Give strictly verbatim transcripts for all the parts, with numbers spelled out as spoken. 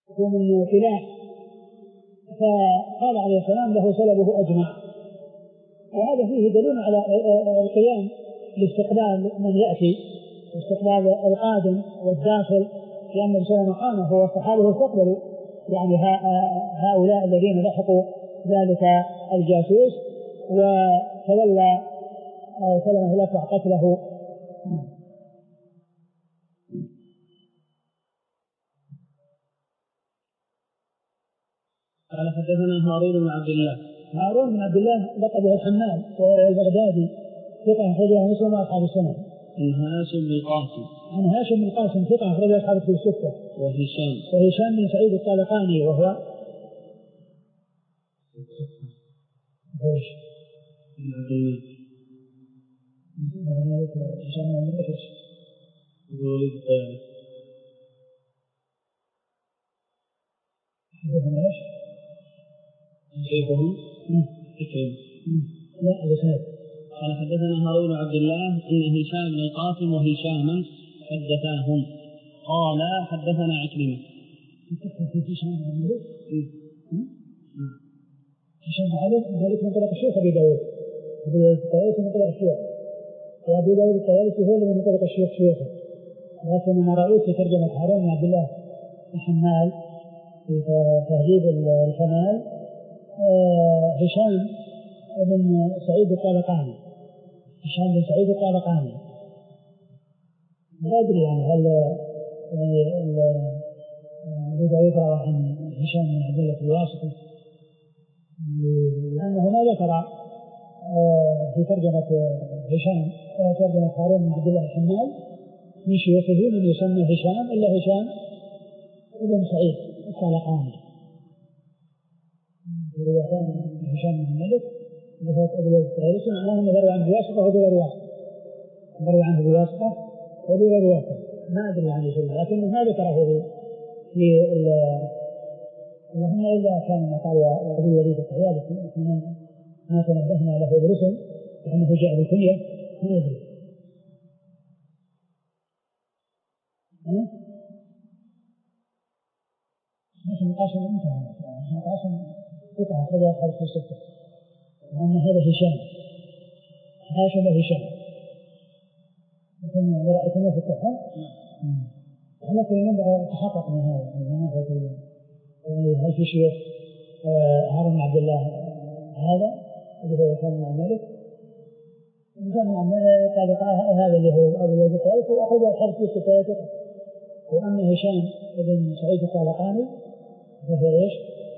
ومن كلاه، فقال عليه السلام له سلبه أجمع. وهذا فيه دليل على القيام لاستقبال من يأتي، استقبال القادم والداخل، لأن الرسول مقامه هو الصحابة استقبلوا يعني هؤلاء الذين لحقوا ذلك الجاسوس، وتولى سلمه الأكوع قتله. قال حدثنا هارون بن عبد الله. هارون بن عبد الله لقبه الحمال والبغدادي، ثقة أخرجه مسلم وأصحاب السنن. عن هاشم بن القاسم. عن هاشم بن القاسم ثقة أخرجه أصحاب الكتب الستة. وهشام. وهشام بن سعيد الطالقاني وهو ايش؟ عبد الملك. هشام بن الملك ايش؟ الوليد الطيالسي. حدثنا ايش؟ شيخهم إكرم. لا الإسناد. قال حدثنا هارون بن عبد الله إن هشام بن القاسم وهشاما حدثاهم قال حدثنا عكرمة. هشام بن الملك هشام بن علي ذلك من طريق الشيخ أبي داود، أبو داود الطيالسي من طريق الشيخ، وأبو داود الطيالسي هو اللي من طريق الشيخ شيخه. لكن أنا رأيت في ترجمة هارون بن عبد الله الحمال في تهذيب الكمال هشام بن سعيد الطالقاني. هشام بن سعيد الطالقاني لا أدري يعني هل أبو داود روى عن هشام بن عبد الله الواسطي، لأنه ما ذكر في ترجمة هشام ترجمة هارون بن عبد الله الحمال من شيوخه من يسمى هشام إلا هشام بن سعيد الطالقاني. هشام بن الملك اللي هو أبو داود الطيالسي معناه أنه يروي عنه بواسطة وبغير واسطة، يروي عنه بواسطة وبغير واسطة، ما أدري عن شيء، لكنه ما ذكره في اللهم إلا كان ما قال أبو الوليد الطيالسي ما تنبهنا له بالاسم لأنه جاء بالكنية ما يدري. هاشم القاسم انتهى، هاشم القاسم قطعة خذها خلف الستة، وأن هذا هشام هاشم هشام ثم رأيتنا في التحقيق. لكن ينبغي تحقق من هذا من هذا هل في شيوخ هارون بن عبد الله هذا اللي هو هشام بن الملك هشام بن الملك قال هذا اللي هو أبو الوليد الطيالسي وأخذ خلف الستة. وأما هشام بن سعيد الطالقاني فهو ايش؟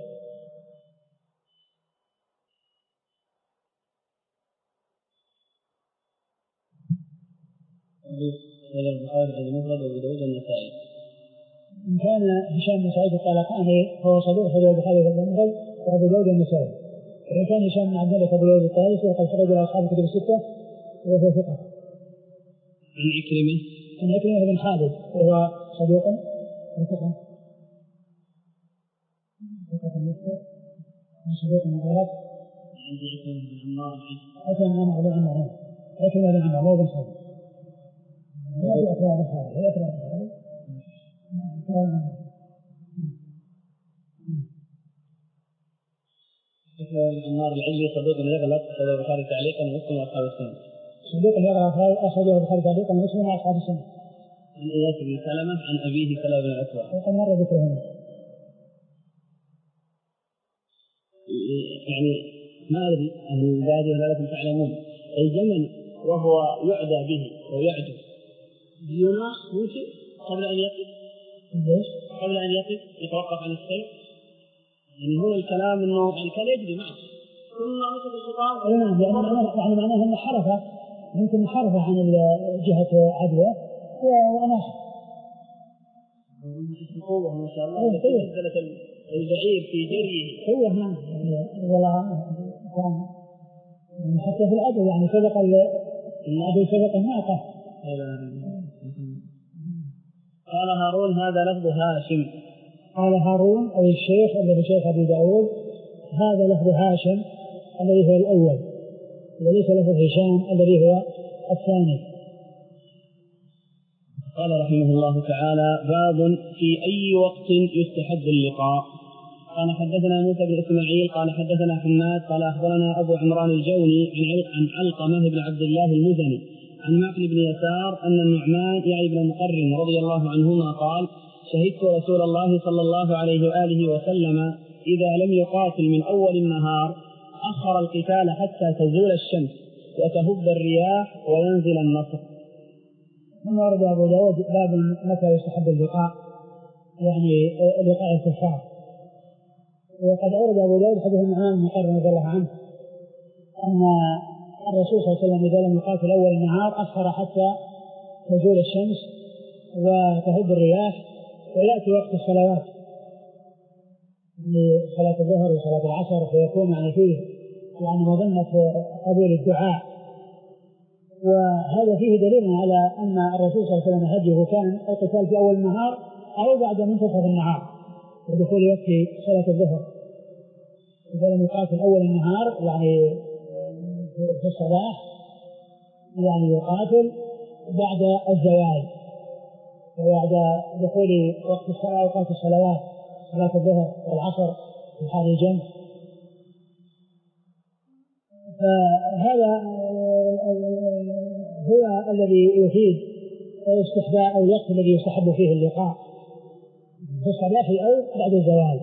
ولا البخاري المفرد وابو داود النسائي. إن كان هشام بن سعيد الطالقاني فهو صدوق خرج البخاري المفرد وابو داود النسائي. وإن كان هشام بن عبد الله ابو داود الطيالسي وقد خرج الى اصحاب الكتب الستة وهو ثقة. عن عكرمة. عن عكرمة بن خالد وهو صدوق وثقة. ثقة مسلم صدوق مغلق. عندي عكرمة بن عمار. عكرمة بن عمار. عكرمة بن عمار بن خالد. هذه أكرام الخالد. هذه أكرام الخالد. النار العلي صدوق يغلط أخرجه البخاري تعليقا ومسلم وأصحاب السنة. صدوق يغلط أخرجه البخاري تعليقا ومسلم وأصحاب السنة. عن إياس بن سلمة عن أبيه سلمة بن الأكوع. وقد مر ذكرهم. يعني ما أدري أهل البادية لكم تعلمون الجمل وهو يعدى به ويعدو يوما ممكن قبل أن يقف ليش؟ قبل أن يقف يتوقف عن السير. يعني هنا الكلام إنه كان يجري معه ثم مسك الشيطان. نعم يعني معناه يعني معناه أن حرفه يمكن حرفه عن جهة عدوى وأنا قوة ما شاء الله نزلت البعير في جريه قوة نعم والله كان حتى في العدو يعني سبق العدو سبق الناقة. قال هارون هذا لفظ هاشم. قال هارون أي الشيخ الذي شيخ أبي داود هذا لفظ هاشم الذي هو الأول وليس لفظ هشام الذي هو الثاني. قال رحمه الله تعالى: باب في أي وقت يستحب اللقاء. قال حدثنا موسى بن إسماعيل قال حدثنا حماد قال أخبرنا أبو عمران الجوني عن علقمة بن عبد الله المزني عن معقل بن يسار أن النعمان يعني بن مقرن رضي الله عنهما قال: شهدت رسول الله صلى الله عليه وآله وسلم إذا لم يقاتل من أول النهار أخر القتال حتى تزول الشمس وتهب الرياح وينزل النصر. ثم ورد أبو داود باب متى يستحب اللقاء، يعني لقاء الكفار. وقد أورد أبو داود حديث النعمان بن مقرن رضي الله عنه أن الرسول صلى الله عليه وسلم إذا لم يقاتل أول النهار أخر حتى تزول الشمس وتهب الرياح ويأتي وقت الصلوات لصلاة الظهر وصلاة العصر فيكون يعني فيه يعني مظنة قبول الدعاء. وهذا فيه دليل على أن الرسول صلى الله عليه وسلم هديه كان القتال في أول النهار أو بعد منتصف النهار ودخول وقت صلاة الظهر. إذا لم يقاتل أول النهار يعني في الصباح يعني يقاتل بعد الزوال وبعد دخول وقت الصلاة وقت الصلوات صلاة الظهر والعصر في حال الجمع. فهذا هو الذي يفيد استحباب أو الوقت الذي يستحب فيه اللقاء في الصباح أو بعد الزوال.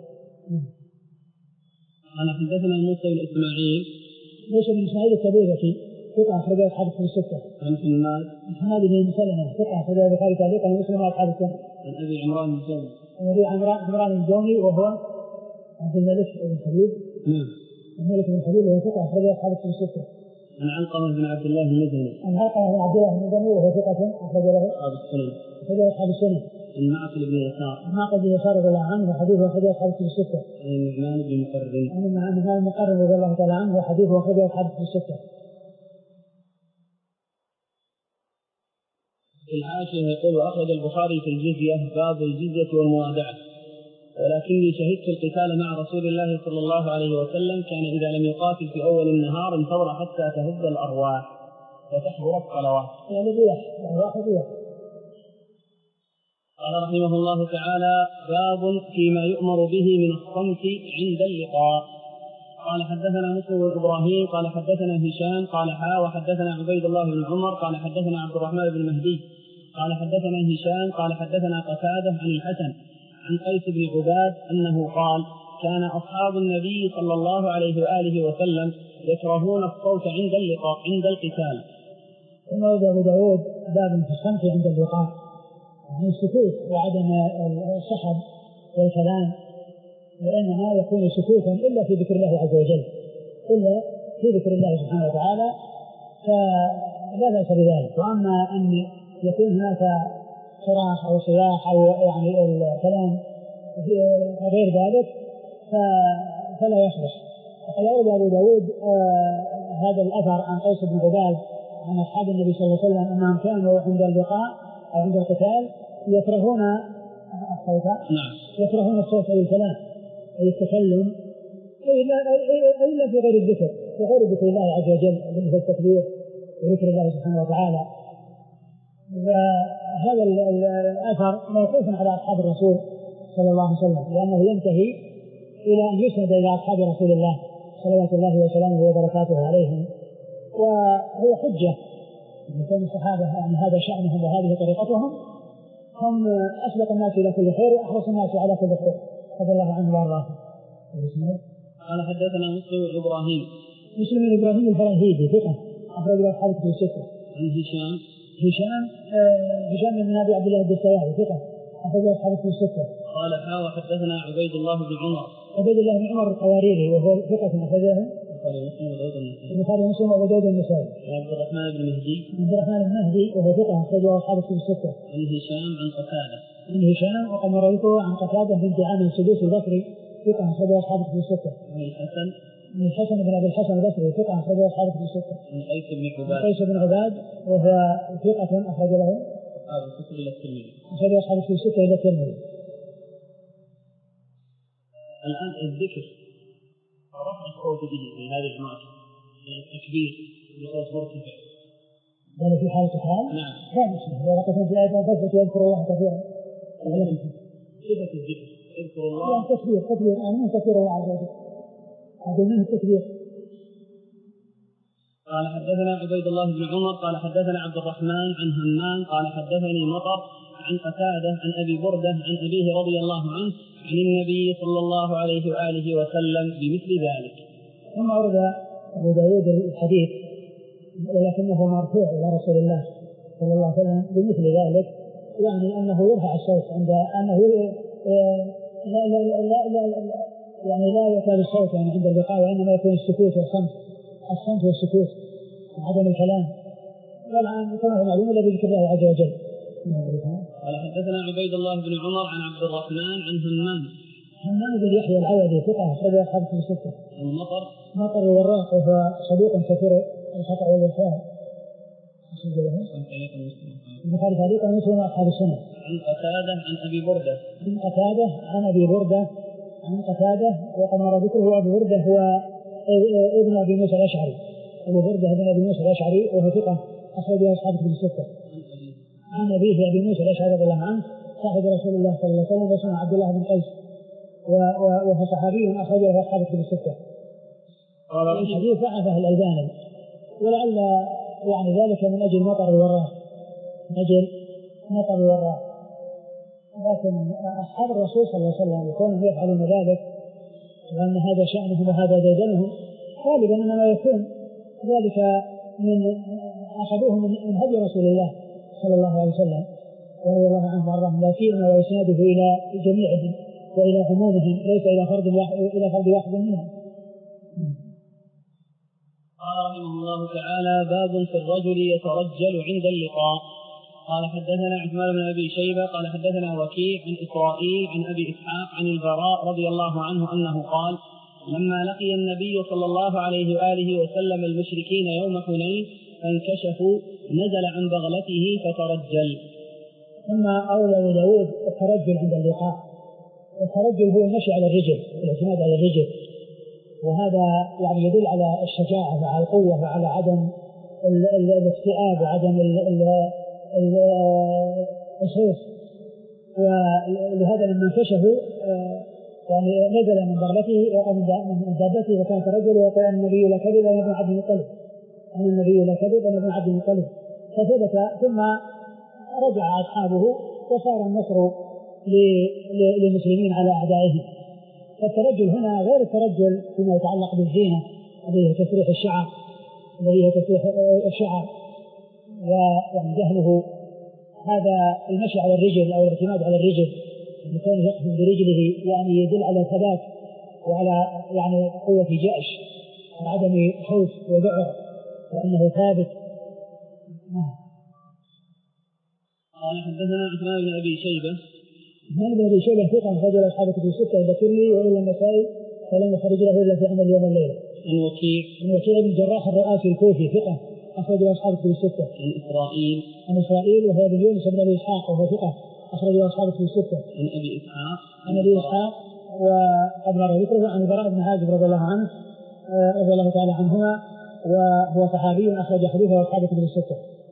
قال حدثنا موسى بن إسماعيل موسى بن إسماعيل التبوذكي ثقة أخرج أصحاب الكتب الستة. عن حماد حماد بن سلمة ثقة أخرج البخاري تعليقا ومسلم وأصحاب السنة. عن أبي عمران الجوني أبي عمران الجوني وهو عبد الملك بن حبيب. نعم. الملك بن حبيب وهو ثقة أخرج أصحاب الكتب الستة. عن علقمة بن عبد الله المزني عن علقمة بن عبد الله المزني وهو ثقة أخرج له أصحاب السنن. أخرج أصحاب السنة. عن معقل بن يسار معقل بن يسار رضي الله عنه وحديثه أخرج أصحاب الكتب الستة. عن النعمان بن مقرن عن النعمان بن مقرن رضي الله تعالى عنه وحديثه أخرج أصحاب الكتب الستة. في العاشرة يقول: أخرج البخاري في الجزية باب الجزية والموادعة، ولكني شهدت القتال مع رسول الله صلى الله عليه وسلم كان إذا لم يقاتل في أول النهار انتظر حتى تهب الأرواح وتحضر الصلوات. يعني رياح الأرواح رياح. قال رحمه الله تعالى: باب فيما يؤمر به من الصمت عند اللقاء. قال حدثنا مسلم بن إبراهيم قال حدثنا هشام قال حا وحدثنا عبيد الله بن عمر قال حدثنا عبد الرحمن بن مهدي قال حدثنا هشام قال حدثنا قتادة عن الحسن عن قيس بن عباد أنه قال: كان أصحاب النبي صلى الله عليه وآله وسلم يكرهون الصوت عند اللقاء عند القتال. ثم ورد أبو داود باب في الصمت عند اللقاء، يعني السكوت وعدم الصخب والكلام، لأنها يكون سكوتا إلا في ذكر الله عز وجل، إلا في ذكر الله سبحانه وتعالى، فلا بأس بذلك. وأما أن يكون هناك صراخ أو صياح أو يعني الكلام غير ذلك فلا يصلح. وقد أورد أبو داود آه هذا الأثر عن قيس بن عباد عن أصحاب النبي صلى الله عليه وسلم أنهم كانوا عند اللقاء أو عند القتال يكرهون الصوت يكرهون الصوت أي الكلام أي التكلم إلا في غير الذكر في غير ذكر الله عز وجل مثل التكبير وذكر الله سبحانه وتعالى. وهذا الأثر موقوف على أصحاب الرسول صلى الله عليه وسلم، لأنه ينتهي إلى أن يسند إلى أصحاب رسول الله صلوات الله وسلامه وبركاته عليهم، وهو حجة لكون الصحابة يعني هذا شأنهم وهذه طريقتهم، هم أسبق الناس إلى كل خير وأحرص الناس على كل خير رضي الله عنه وارضاه. قال حدثنا مسلم بن إبراهيم مسلم بن إبراهيم الفراهيدي ثقة أخرج له أصحاب الكتب الستة. عن هشام هشام آه هشام بن أبي عبد الله الدستوائي ثقة أخرج له أصحاب الكتب الستة. قال حا وحدثنا عبيد الله بن عمر عبيد الله بن عمر القواريري وهو ثقة أخرجه البخاري ومسلم وأبو داود النسائي. عبد الرحمن بن مهدي عبد الرحمن بن مهدي وهو ثقة أخرجه أصحاب الكتب الستة. عن هشام عن قتادة عن هشام وقد رويته عن قتادة بنت عامر السدوسي البصري ثقة أخرجه أصحاب الكتب الستة. عن الحسن من الحسن بن أبي الحسن البصري ثقة أخرجه أصحاب الكتب الستة. عن قيس بن عباد قيس بن عباد وهو ثقة أخرج له أصحاب الكتب إلى الترمذي أخرج أصحاب الكتب الستة إلى الترمذي. الآن الذكر رفع الصوت به في هذه الأماكن التكبير بصوت مرتفع يعني في حالة الحال نعم كان اسمه إذا قلت في آية تثبت يذكر الله كثيرا صفة الذكر يذكر الله يعني تكبير تكبير يعني من تكبير الله عز وجل هذا منه التكبير. قال حدثنا عبيد الله بن عمر قال حدثنا عبد الرحمن عن همام قال حدثني مطر عن قتادة عن أبي بردة عن أبيه رضي الله عنه عن النبي صلى الله عليه وآله وسلم بمثل ذلك. ثم أورد أبو داود الحديث ولكنه مرفوع إلى رسول الله صلى الله عليه وسلم بمثل ذلك، يعني أنه يرفع الصوت عند أنه لا لا لا لا لا يعني لا يكاد الصوت يعني عند اللقاء، وإنما يكون السكوت والصمت، الصمت والسكوت عدم الكلام. والآن كما هو معلوم الذي ذكر الله عز وجل. قال حدثنا عبيد الله بن عمر عن عبد الرحمن عن همام همام بن يحيى العودي ثقة أخرج أصحاب الكتب الستة. المطر مطر الوراق وهو صدوق كثير الخطأ والإرسال. البخاري تعليق ومسلم أصحاب السنة. عن قتادة عن أبي بردة عن قتادة عن أبي بردة عن قتادة وقد مر ذكره. أبو بردة هو ابن أبي موسى الأشعري، أبو بردة ابن أبي موسى الأشعري وهو ثقة أخرج أصحاب الكتب الستة. عن أبيه أبي موسى الأشعري رضي الله عنه صاحب رسول الله صلى الله عليه وسلم واسمه عبد الله بن قيس وهو صحابي أخرجه أصحاب الكتب الستة. الحديث ضعفه الألباني ولعل يعني ذلك من أجل مطر الوراق، من أجل مطر الوراق. لكن أصحاب الرسول صلى الله عليه وسلم يكونوا يفعلون ذلك وأن هذا شأنهم وهذا ديدنهم، غالبا إنما يكون ذلك من أخذوه من هدي رسول الله صلى الله عليه وسلم ورضي الله عنه وارضاهم، لا سيما وإسناده إلى جميعهم وإلى عمومهم ليس إلى فرد واحد إلى فرد واحد منهم. قال رحمه الله تعالى: باب في الرجل يترجل عند اللقاء. قال حدثنا عثمان بن أبي شيبة قال حدثنا وكيع عن إسرائيل عن أبي إسحاق عن البراء رضي الله عنه أنه قال: لما لقي النبي صلى الله عليه وآله وسلم المشركين يوم حنين فانكشفوا نزل عن بغلته فترجل. ثم أولى أبو داود الترجل عند اللقاء. الترجل هو المشي على الرجل، الاعتماد على الرجل، وهذا يعني يدل على الشجاعة وعلى القوة وعلى عدم الاكتئاب وعدم الخوف. ولهذا لما انكشفوا يعني نزل من بغلته أو من دابته وكان ترجل ويقول أن النبي لا كذب أن ابن عبد المطلب أن النبي لا كذب أن ابن عبد المطلب فثبت. ثم رجع أصحابه وصار النصر للمسلمين على أعدائهم. فالترجل هنا غير الترجل فيما يتعلق بالزينة الذي هي تسريح الشعر الذي هي تسريح الشعر ويعني جهله. هذا المشي على الرجل أو الاعتماد على الرجل يكون يقف برجله يعني يدل على ثبات وعلى يعني قوة جأش وعدم خوف وذعر وأنه ثابت. قال حدثنا عثمان بن أبي شيبة عثمان بن أبي شيبة ثقة رجل أصحاب الكتب الستة إلا الترمذي وإلا النسائي فلم يخرج له إلا في عمل اليوم والليلة. عن وكيع عن وكيع بن الجراح الرؤاسي الكوفي ثقة أخرج أصحاب الكتب الستة. عن إسرائيل عن إسرائيل وهو بن يونس بن أبي إسحاق وهو ثقة أخرج أصحاب الكتب الستة. عن أبي إسحاق عن أبي إسحاق وقد مر ذكره عن البراء بن عازب رضي الله عنه رضي الله تعالى عنهما وهو صحابي أخرج حديثه أصحاب الكتب الستة.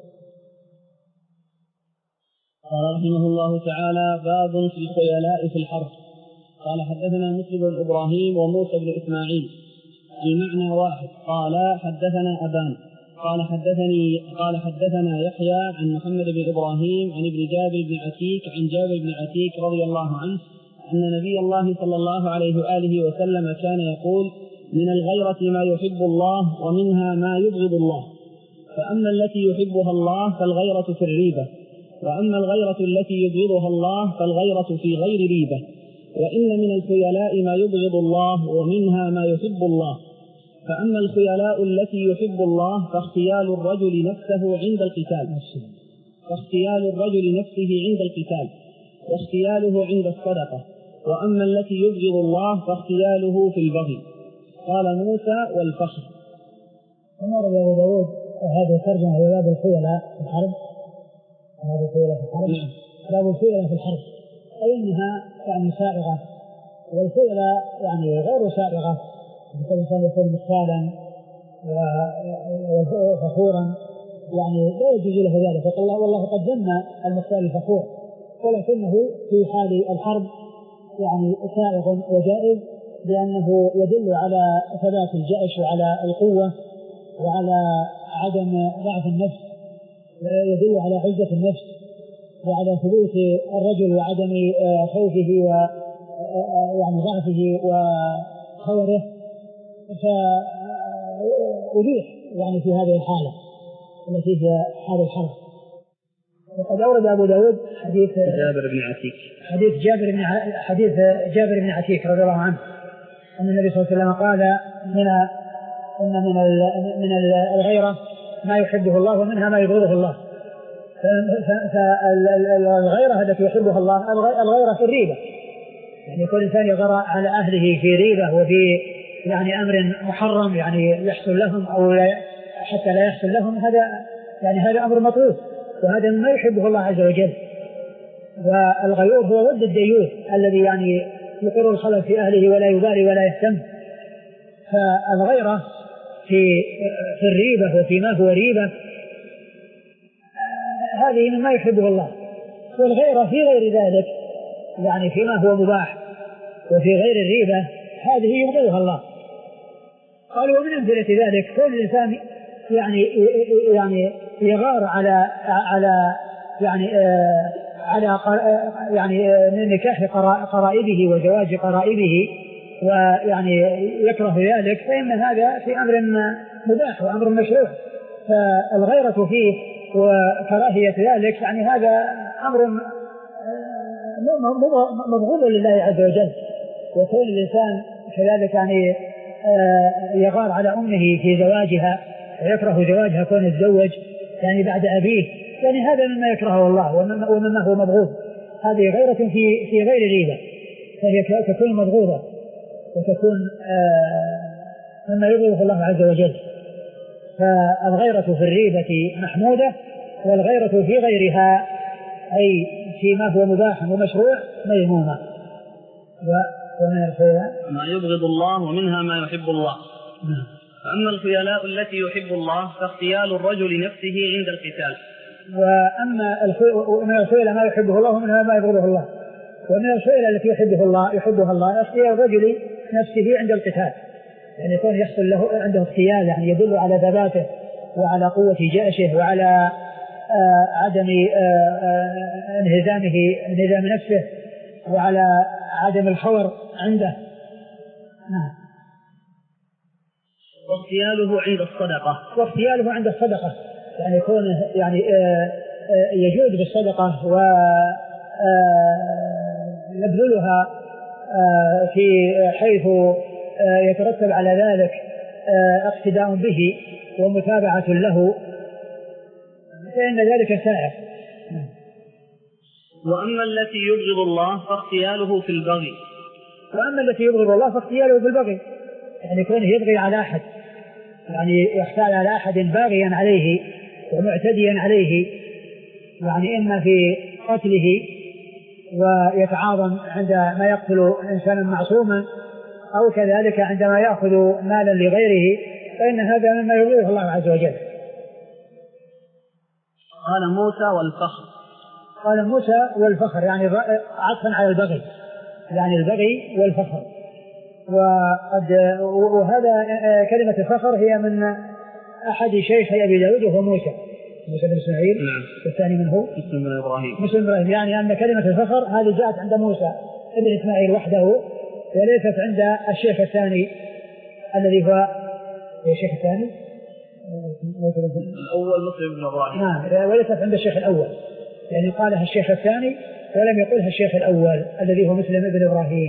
قال رحمه الله تعالى: باب في الخيلاء في الحرب. قال حدثنا مسلم بن إبراهيم وموسى بن إسماعيل المعنى واحد. قال حدثنا أبان قال حدثني قال حدثنا يحيى عن محمد بن إبراهيم عن ابن جابر بن عتيك عن جابر بن عتيك رضي الله عنه أن نبي الله صلى الله عليه وآله وسلم كان يقول: من الغيرة ما يحب الله ومنها ما يبغض الله، فأما التي يحبها الله فالغيرة في الريبة، وأما الغيرة التي يبغضها الله فالغيرة في غير ريبة، وإن من الخيلاء ما يبغض الله ومنها ما يحب الله، فأما الخيلاء التي يحب الله فاختيال الرجل نفسه عند القتال فاختيال الرجل نفسه عند القتال واختياله عند الصدقة، وأما التي يبغض الله فاختياله في البغي. قال موسى: والفخر. أمر أبو داود هذه الترجمة هي باب الخيلاء في الحرب. باب الخيلاء في الحرب باب الخيلاء في الحرب أي أنها يعني سائغة، والخيلاء يعني غير سائغة، الإنسان يكون مختالا وفخورا يعني لا يجوز له ذلك، فقال الله والله قد ذم المختال الفخور، ولكنه في حال الحرب يعني سائغ وجائز، لأنه يدل على ثبات الجأش وعلى القوة وعلى عدم ضعف النفس، يدل على عزة النفس وعلى ثبوت الرجل وعدم خوفه و يعني ضعفه وخوره، فأبيح يعني في هذه الحالة التي هي حال الحرب. وقد أورد أبو داود حديث جابر بن عتيك حديث جابر بن حديث جابر بن عتيك رضي الله عنه أن النبي صلى الله عليه وسلم قال من إن من من الغيرة ما يحبه الله ومنها ما يبغضه الله. فالغيرة التي يحبها الله الغيرة في الريبة، يعني يكون الإنسان يغار على أهله في ريبة وفي يعني أمر محرم يعني يحصل لهم أو حتى لا يحصل لهم، هذا يعني هذا أمر مطلوب، وهذا ما يحبه الله عز وجل. والغيور هو ود الديوث الذي يعني يقر الخلل في أهله ولا يبالي ولا يهتم. فالغيرة في في الريبة وفيما هو ريبة هذه مما يحبه الله، والغيرة في غير ذلك يعني فيما هو مباح وفي غير الريبة هذه يبغضها الله. قالوا ومن أمثلة ذلك كل الإنسان يعني يعني يغار على على يعني آه على يعني نكاح قرائبه وزواج قرائبه ويعني يكره ذلك، فإن هذا في أمر مباح وأمر مشروع، فالغيرة فيه وكراهية ذلك يعني هذا أمر مبغوض لله عز وجل. وكون الإنسان كذلك يعني يغار على أمه في زواجها ويكره زواجها كون الزوج يعني بعد أبيه، يعني هذا مما يكرهه الله ومما هو مبغوض. هذه غيرة في في غير ريبة، فهي تكون مبغوضة وتكون مما يبغضه الله عز وجل. فالغيرة في الريبة محمودة، والغيرة في غيرها أي فيما هو مباح ومشروع مذمومة. ومن الخيلاء ما يبغض الله ومنها ما يحب الله. فأما الخيلاء التي يحب الله فاختيال الرجل نفسه عند القتال. وأما من الخيلاء ما يحبه الله ومنها ما يبغضه الله. ومن الخيلاء التي يحبه الله يحبها الله اختيار الرجل نفسه عند القتال، يعني يكون يحصل له عنده اختيال يعني يدل على ثباته وعلى قوة جأشه وعلى آه عدم آه آه انهزامه انهزام نفسه وعلى عدم الخور عنده. نعم. واختياله عند الصدقة. واختياله عند الصدقة يعني يكون يعني آه آه يجود بالصدقة ويبذلها آه في حيث آه يترتب على ذلك آه اقتداء به ومتابعة له، فإن ذلك سائر. وأما التي يبغض الله فاختياله في البغي. وأما التي يبغض الله فاختياله في البغي، يعني كونه يبغي على أحد، يعني يختال على أحد باغيا عليه ومعتديا عليه، يعني إما في قتله ويتعاظم عندما يقتل إنسانا معصوما أو كذلك عندما يأخذ مالا لغيره، فإن هذا مما يبغضه الله عز وجل. قال موسى والفخر. قال موسى والفخر يعني عطفا على البغي، يعني البغي والفخر. وقد وهذا كلمة الفخر هي من أحد شيخي أبي داود وهو موسى موسى بن إسماعيل. نعم. والثاني من هو مسلم بن إبراهيم. مسلم بن إبراهيم، يعني أن كلمة الفخر هذه جاءت عند موسى بن إسماعيل وحده وليست عند الشيخ الثاني الذي هو الشيخ الثاني الأول مسلم بن إبراهيم. نعم، وليست عند الشيخ الأول، يعني قالها الشيخ الثاني ولم يقلها الشيخ الأول الذي هو مسلم بن إبراهيم.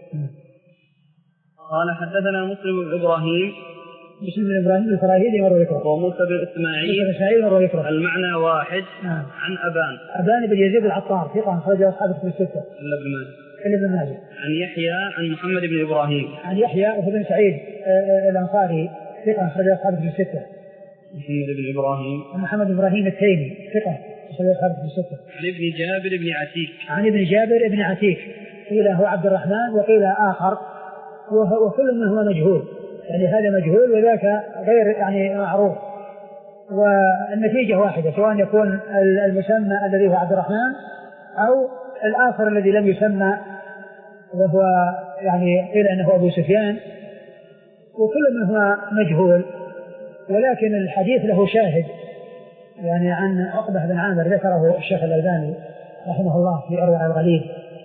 قال حدثنا مسلم بن إبراهيم مسلم بن إبراهيم الفراهيدي مرة يكره، وموسى بن إسماعيل إسماعيل مرة يكره، المعنى واحد. نعم. عن أبان أبان بن يزيد العطار ثقة أخرجه أصحاب الكتب الستة إلا ابن ماجه إلا ابن ماجه. عن يحيى عن محمد بن إبراهيم عن يحيى وهو بن سعيد الأنصاري ثقة أخرجه أصحاب الكتب الستة. محمد بن إبراهيم محمد بن إبراهيم التيمي ثقة أخرجه أصحاب الكتب الستة. عن ابن جابر بن عتيك عن ابن جابر بن عتيك قيل هو عبد الرحمن وقيل آخر، وكل منهما مجهول، يعني هذا مجهول وذاك غير يعني معروف. والنتيجة واحدة، سواء يكون المسمى الذي هو عبد الرحمن أو الآخر الذي لم يسمى وهو يعني قيل أنه أبو سفيان، وكل منهما مجهول. ولكن الحديث له شاهد يعني عن عقبة بن عامر ذكره الشيخ الألباني رحمه الله في أروع الغليل.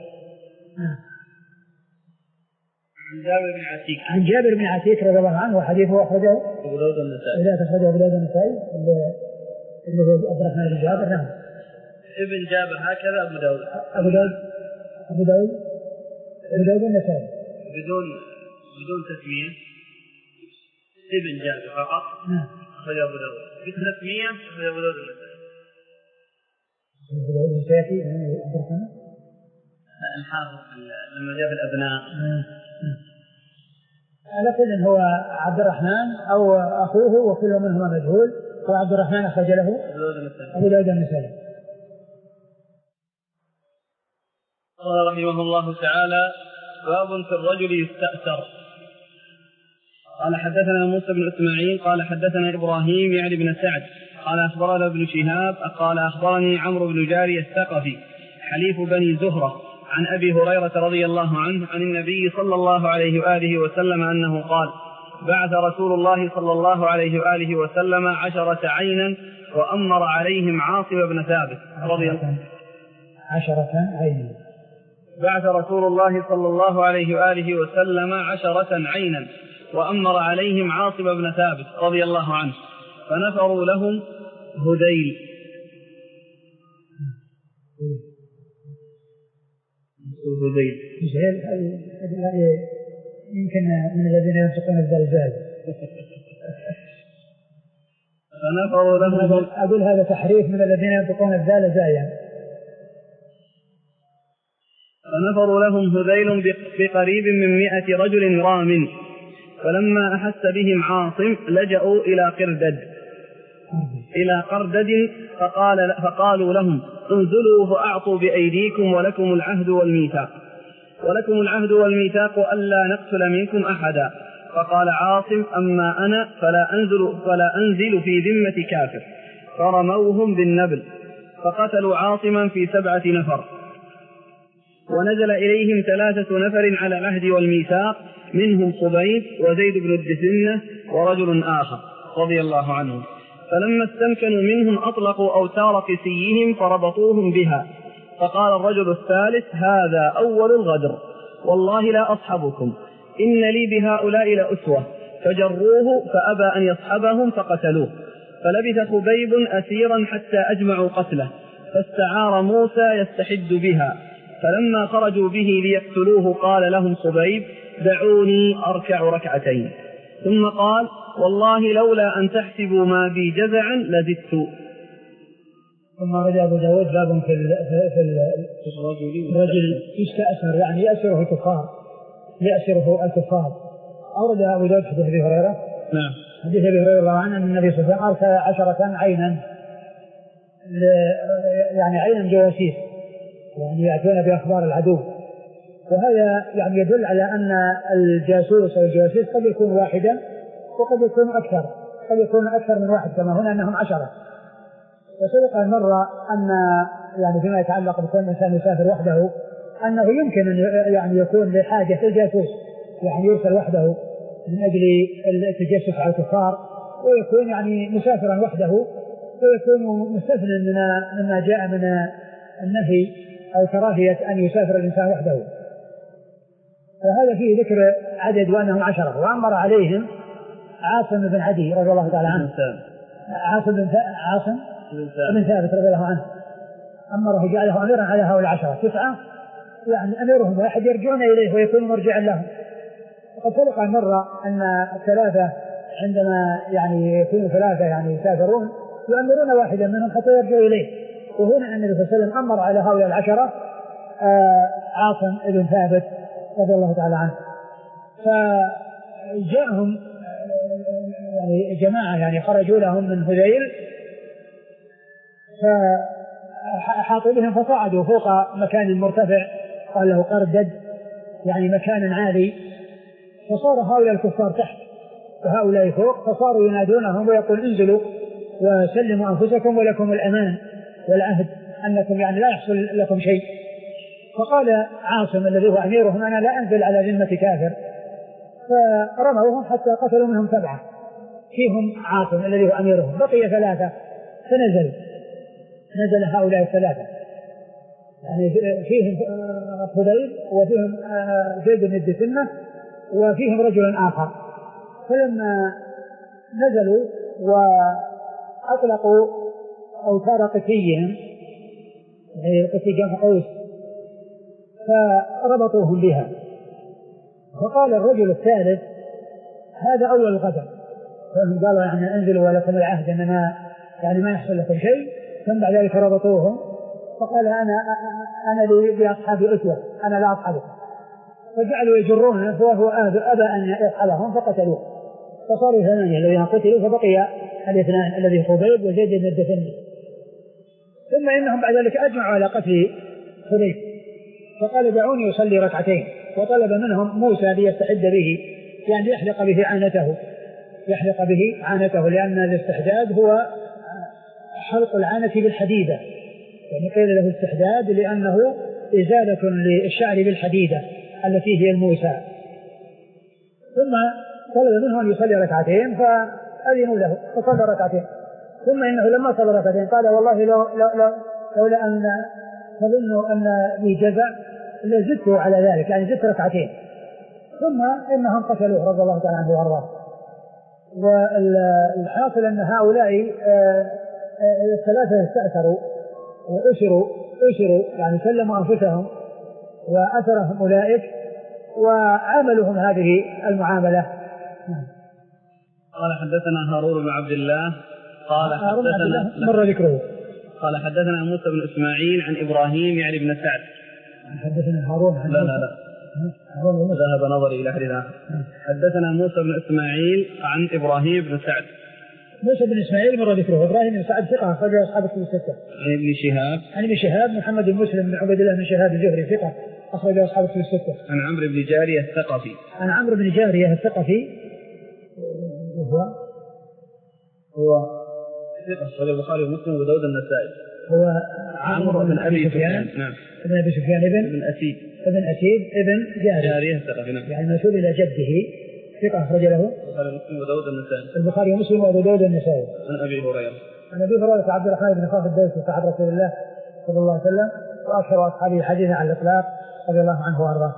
عن جابر بن عتيك عن جابر بن عتيك رضي الله عنه، وحديثه أخرجه أبو داود النسائي. إذا أخرجه أبو داود النسائي اللي هو عبد الرحمن بن جابر. نعم. ابن جابر هكذا أبو داود أبو داود أبو داود أبو داود النسائي بدون بدون تسمية. ابن جابر فقط. نعم. أخرج أبو داود بالتسمية. أخرج أبو داود النسائي. أبو داود النسائي عبد الرحمن الحافظ لما جاء في الأبناء. على كل هو عبد الرحمن أو أخوه وكل منهما مجهول، وعبد الرحمن أخرج له أبو داود النسائي. قال رحمه الله تعالى: باب في الرجل يستأثر. قال حدثنا موسى بن إسماعيل قال حدثنا إبراهيم يعني بن سعد قال أخبرنا ابن شهاب قال أخبرني عمرو بن جارية الثقفي حليف بني زهرة عن أبي هريرة رضي الله عنه عن النبي صلى الله عليه وآله وسلم أنه قال: بعث رسول الله صلى الله عليه وآله وسلم عشرة عينا وأمر عليهم عاصم بن ثابت رضي الله عنه. عشرة عينا. بعث رسول الله صلى الله عليه وآله وسلم عشرة عينا وأمر عليهم عاصم بن ثابت رضي الله عنه، فنفروا لهم هذيل. هذيل يمكن من الذين ينطقون الزلزال. فنفروا لهم. أقول هذا تحريف من الذين ينطقون الزال زايا. فنفروا لهم هذيل بقريب من مئة رجل رام، فلما أحس بهم عاصم لجأوا إلى قردد إلى قردد فقال فقالوا لهم: انزلوا فأعطوا بأيديكم ولكم العهد والميثاق ولكم العهد والميثاق ألا نقتل منكم أحدا. فقال عاصم: أما أنا فلا أنزل, فلا أنزل في ذمة كافر. فرموهم بالنبل فقتلوا عاصما في سبعة نفر، ونزل إليهم ثلاثة نفر على العهد والميثاق، منهم صبيب وزيد بن الدثنة ورجل آخر رضي الله عنهم. فلما استمكنوا منهم أطلقوا أوتار قسيهم فربطوهم بها. فقال الرجل الثالث: هذا أول الغدر، والله لا أصحبكم، إن لي بهؤلاء لأسوة. فجروه فأبى أن يصحبهم فقتلوه. فلبث خبيب أسيرا حتى أجمعوا قتله، فاستعار موسى يستحد بها. فلما خرجوا به ليقتلوه قال لهم صبيب: دعوني أركع ركعتين. ثم قال: والله لولا أن تحسبوا ما بي جزعا لزدت. ثم رجع أبو داود باب في الرجل يستأثر، يعني يأسره الكفار يأسره الكفار. أورد أبو داود حديث أبي هريرة. نعم. حديث أبي هريرة عن النبي صلى الله عليه وسلم أرسل عشرة عينا، يعني عينا جواسيس، يعني يأتون بأخبار العدو. وهذا يعني يدل على أن الجاسوس أو الجواسيس قد يكون واحدا وقد يكون أكثر، قد يكون أكثر من واحد، كما هنا أنهم عشرة. وسبق المرة أن يعني فيما يتعلق بكون الإنسان يسافر وحده أنه يمكن أن يعني يكون لحاجة الجاسوس، يعني يرسل وحده من أجل التجسس على الكفار، ويكون يعني مسافرا وحده، ويكون مستثنى مما جاء من النهي أو كراهية أن يسافر الإنسان وحده. فهذا فيه ذكر عدد وأنهم عشرة. وأمر عليهم عاصم بن عدي رضي الله تعالى عنه، عاصم بن عاصم بن ثابت رضي الله عنه، أمره جعله أميرا على هؤلاء العشرة. تسعة يعني أميرهم واحد يرجعون إليه ويكون مرجعا لهم. وقد سبق مرة أن الثلاثة عندما يعني يكونوا ثلاثة يعني يسافرون يؤمرون واحدا منهم حتى يرجعوا إليه. وهنا النبي صلى الله عليه وسلم أمر على هؤلاء العشرة آه عاصم بن ثابت رضي الله تعالى عنه. فجاءهم يعني جماعة يعني خرجوا لهم من هذيل، فحاطوا بهم فصعدوا فوق مكان مرتفع قال له قردد، يعني مكان عالي. فصار هؤلاء الكفار تحت وهؤلاء فوق، فصاروا ينادونهم ويقول: انزلوا وسلموا أنفسكم ولكم الأمان والعهد أنكم يعني لا يحصل لكم شيء. فقال عاصم الذي هو أميرهم أنا لا أنزل على ذمة كافر، فرموهم حتى قتلوا منهم سبعة فيهم عاصم الذي هو أميرهم، بقي ثلاثة فنزل نزل هؤلاء الثلاثة يعني فيهم خبيب وفيهم زيد بن الدسنة وفيهم رجل آخر. فلما نزلوا وأطلقوا أوتار قسيهم قسي جنف قوس فربطوهم بها، فقال الرجل الثالث هذا أول الغدر، فهم قالوا يعني انزلوا ولكم العهد أننا يعني ما يحصل لكم شيء. ثم بعد ذلك ربطوهم فقال أنا أنا لأصحابي أسوة أنا لا أصحابكم، فجعلوا يجرونه وهو أبى أن يصحبهم فقتلوه، فصاروا ثمانية الذين قتلوا فبقي الاثنان الذي خبيب وزيد بن الدثنة. ثم إنهم بعد ذلك أجمعوا على قتل خبيب، فقال دعوني يصلي ركعتين، وطلب منهم موسى ليستحد به يعني يحلق به عانته يحلق به عانته لأن الاستحداد هو حلق العانة بالحديدة، يعني قيل له استحداد لأنه إزالة للشعر بالحديدة التي هي الموسى. ثم طلب منه أن يصلي ركعتين فأذنوا له فصلى ركعتين. ثم إنه لما صلى ركعتين قال والله لو لو لو لولا أن تظنوا أن لي جزع لزدته على ذلك يعني زدت ركعتين. ثم إنهم قتلوه رضي الله تعالى عنه وارضاه. والحاصل أن هؤلاء الثلاثة استأثروا وأسروا أسروا يعني سلموا أنفسهم وأثرهم أولئك وعاملهم هذه المعاملة. قال حدثنا هارون بن عبد الله قال حدثنا مر ذكره قال حدثنا موسى بن إسماعيل عن إبراهيم يعني بن سعد. حدثنا هارون لا لا لا ذهب نظري إلى أحدنا. حدثنا موسى بن إسماعيل عن إبراهيم بن سعد. موسى بن إسماعيل مر ذكره. إبراهيم بن سعد ثقة أخرجه أصحاب الكتب الستة. عن ابن شهاب عن ابن شهاب محمد بن مسلم بن عبد الله بن شهاب الزهري ثقة أخرجه أصحاب الكتب الستة. عن عمرو بن جارية الثقفي. عن عمرو بن جارية الثقفي هو هو ثقة أخرجه البخاري ومسلم وداود النسائي. هو عمرو بن أبي سفيان. نعم. ابن أبي سفيان ابن ابن أسيد. ابن أسيد ابن جارية. جارية الثقفي. نعم. يعني منسوب إلى جده ثقة أخرج له البخاري ومسلم وداود النسائي. البخاري ومسلم وداود النسائي. عن أبي هريرة. عن أبي هريرة عبد الرحمن بن خالد الدوسي صحابي رسول الله صلى الله عليه وسلم وأكثر أصحابه حديثا على الإطلاق رضي الله عنه وأرضاه.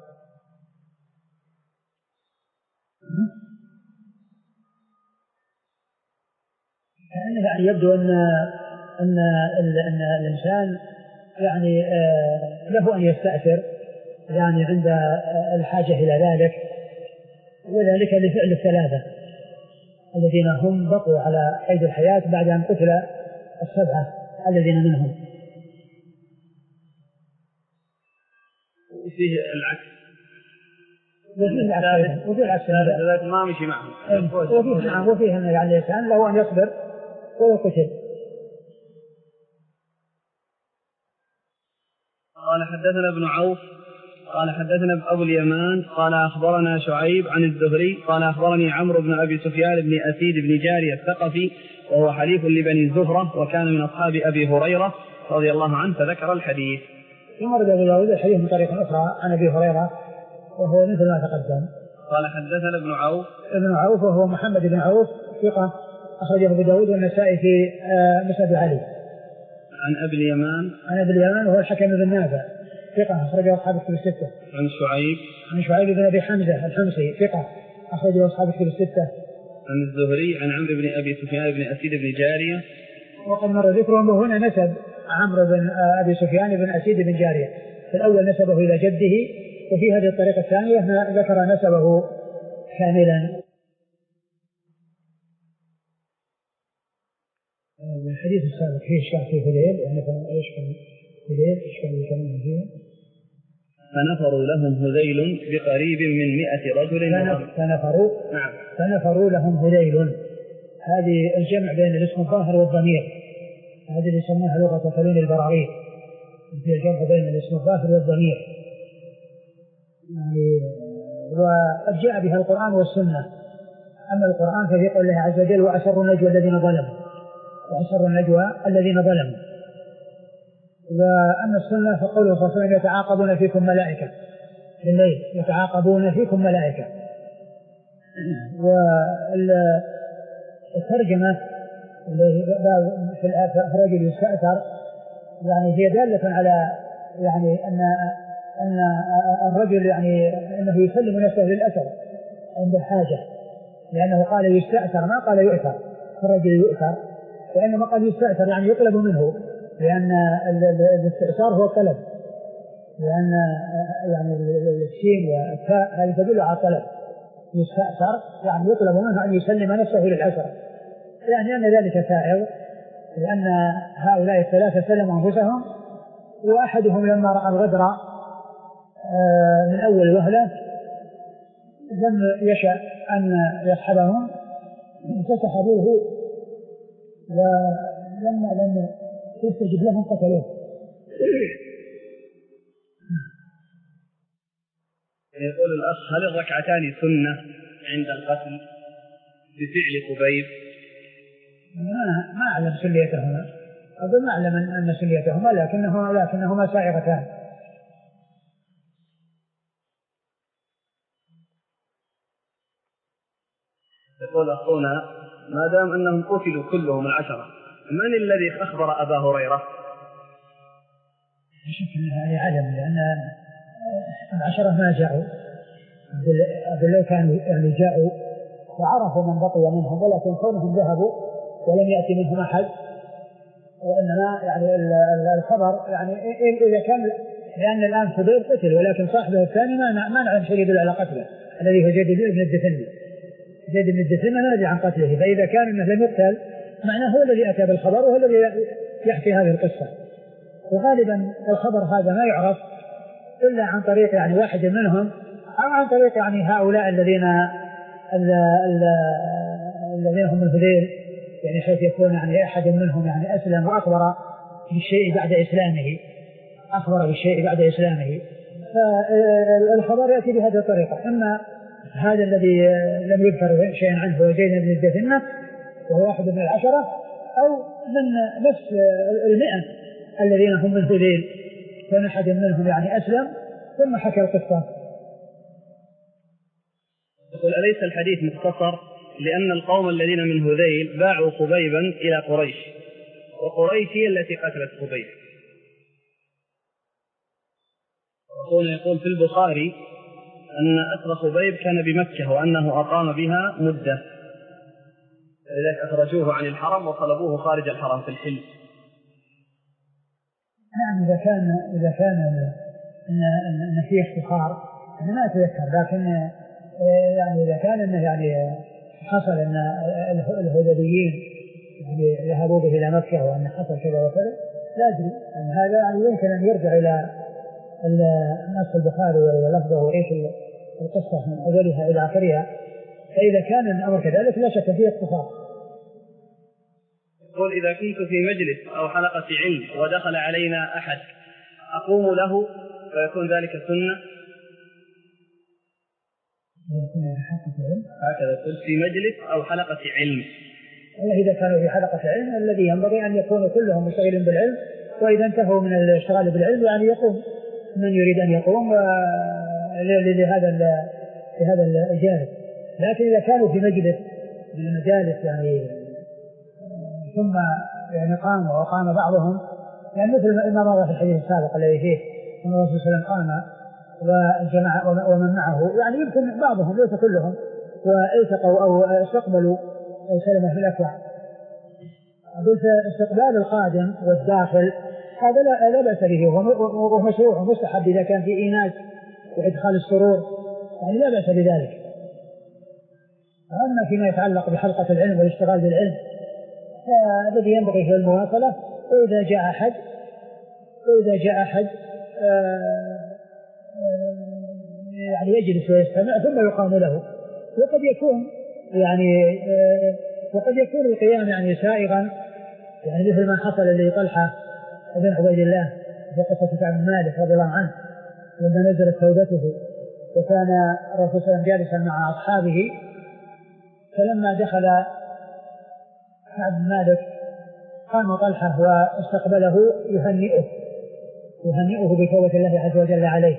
يعني يبدو أن أن أن الإنسان يعني له أن يستأثر يعني عند الحاجة إلى ذلك، وذلك لفعل الثلاثة الذين هم بقوا على قيد الحياة بعد أن قتل السبعة الذين منهم. وفيه العكس وفيه العكس وفيه العكس ذلك ما مشي معهم. وفيه معه وفيه أن يعني الإنسان له أن يصبر ويقتل. قال حدثنا ابن عوف قال حدثنا أبو اليمان قال أخبرنا شعيب عن الزهري قال أخبرني عمرو بن أبي سفيان بن أسيد بن جارية الثقفي وهو حليف لبني الزهرة وكان من أصحاب أبي هريرة رضي الله عنه فذكر الحديث. ثم رد أبو داود الحديث من طريق أخرى عن أبي هريرة وهو مثل ما تقدم. قال حدثنا ابن عوف ابن عوف وهو محمد بن عوف ثقة أخرجه أبو داود والنسائي في مسند علي. عن أبي اليمان عن أبي اليمان وهو الحكم بن نافع ثقة أخرجه أصحاب الكتب الستة. عن شعيب عن شعيب بن أبي حمزة الحمصي ثقة أخرجه أصحاب الكتب الستة. عن الزهري عن عمرو بن أبي سفيان بن أسيد بن جارية وقد مر ذكرهم وهنا نسب عمرو بن أبي سفيان بن أسيد بن جارية، في الأول نسبه إلى جده وفي هذه الطريقة الثانية ذكر نسبه كاملا. الحديث السابق فيه إشكال في هذيل يعني إيش كان هذيل إشكال كمان فيه فنفروا لهم هذيل بقريب من مئة رجل فنفروا نعم فنفروا لهم هذيل. هذه الجمع بين الاسم الظاهر والضمير، هذه اللي يسمونها لغة فلون البراغيث، في الجمع بين الاسم الظاهر والضمير يعني. وقد جاء بها القرآن والسنة. أما القرآن ففي قول الله عز وجل وأسروا النجوى الذين ظلموا، وأسروا النجوى الذين ظلموا. وأما السنة فقوله صلى الله عليه وسلم يتعاقبون فيكم ملائكة بالليل، يتعاقبون فيكم ملائكة. والترجمة في الرجل يستأثر يعني هي دالة على يعني أن أن الرجل يعني أنه يسلم نفسه للأثر عند الحاجة، لأنه قال يستأثر ما قال يؤثر، الرجل يؤثر وإنما قال يستأثر يعني يطلب منه، لأن الاستئثار هو الطلب، لأن يعني السين والتاء هذه تدل على الطلب. يستأثر يعني يطلب منه أن يسلم نفسه للعشرة، يعني أن ذلك سائغ، لأن هؤلاء الثلاثة سلموا أنفسهم، وأحدهم لما رأى الغدر من أول وهلة لم يشأ أن يصحبهم فسحبوه، ولما لم يستجب لهم قتلوه. يقول الأخ: هل الركعتان سنة عند القتل بفعل خبيب؟ ما ما أعلم سنيتهما، أظن ما أعلم أن سنيتهما، لكنهما لكنهما سائغتان. يقول أخونا: ما دام أنهم قتلوا كلهم العشرة، من الذي أخبر أبا هريرة؟ شك أنها عدم، لأن العشرة ما جاءوا، لو كانوا يعني جاءوا وعرفوا من بقي منهم، ولكن كونهم ذهبوا ولم يأتي منهم أحد، وإنما يعني الخبر يعني إذا كان، لأن الآن خبيب قتل ولكن صاحبه الثاني ما نعلم شيء يدل على قتله، الذي هو زيد بن الدثنة. زيد بن الدثنة لا ندري عن قتله، فإذا كان إنه لم يقتل معناه هو الذي أتى بالخبر وهو الذي يحكي هذه القصة. وغالبا الخبر هذا ما يعرف إلا عن طريق يعني واحد منهم، أو عن طريق يعني هؤلاء الذين الذين هم من هذيل، يعني حيث يكون يعني أحد منهم يعني أسلم وأخبر بالشيء بعد إسلامه، أخبر بالشيء بعد إسلامه، فالخبر يأتي بهذه الطريقة. إما هذا الذي لم يذكر شيئا عنه هو زيد بن الدثنة وهو واحد من العشرة، أو من نفس المئة الذين هم من هذيل، كان أحد منهم يعني أسلم ثم حكى القصة. يقول: أليس الحديث مختصر لأن القوم الذين من هذيل باعوا خبيبا إلى قريش، وقريش هي التي قتلت خبيب؟ يقول يقول في البخاري أن أسر خبيب كان بمكة وأنه أقام بها مدة، لذلك أخرجوه عن الحرم وطلبوه خارج الحرم في الحل. نعم، إذا كان إذا كان إن إن فيه اختصار أنا ما أتذكر، لكن يعني إذا كان إنه يعني حصل إن الهذليين يعني ذهبوا به إلى مكة وأن حصل كذا وكذا لا أدري، يعني هذا يعني يمكن أن يرجع إلى نص البخاري وإلى لفظه وإيش القصة من أولها إلى آخرها، فإذا كان الأمر كذلك لا شك فيه اختصار. يقول: إذا كنت في مجلس أو حلقة علم ودخل علينا أحد أقوم له فيكون ذلك سنة؟ هكذا قلت: في مجلس أو حلقة علم. إذا كانوا في حلقة علم الذي ينبغي أن يكونوا كلهم مشتغلين بالعلم، وإذا انتهوا من الاشتغال بالعلم يعني يقوم من يريد أن يقوم لهذا لهذا الجانب. لكن إذا كانوا في مجلس من المجالس يعني ثم يعني قاموا وقام بعضهم، يعني مثل ما مر في الحديث السابق الذي فيه أن الرسول صلى الله عليه وسلم قام والجماعة ومن معه، يعني يمكن بعضهم ليس كلهم، والتقوا أو استقبلوا سلمة في الأكوع. قلت استقبال القادم والداخل هذا لا, لا بأس به، ومشروع ومستحب إذا كان في إيناس وإدخال السرور، يعني لا بأس بذلك. أما فيما يتعلق بحلقة العلم والاشتغال بالعلم الذي ينبغي في المواصلة، وإذا جاء أحد وإذا جاء أحد يعني يجلس ويستمع ثم يقام له. وقد يكون يعني وقد يكون القيام يعني سائغا، يعني مثل ما حصل لطلحة بن عبيد الله في قصة كعب بن مالك رضي الله عنه لما نزلت توبته، وكان الرسول صلى الله عليه وسلم جالسا مع أصحابه، فلما دخل كعب بن مالك قام طلحة واستقبله يهنئه يهنئه بتوبة الله عز وجل عليه.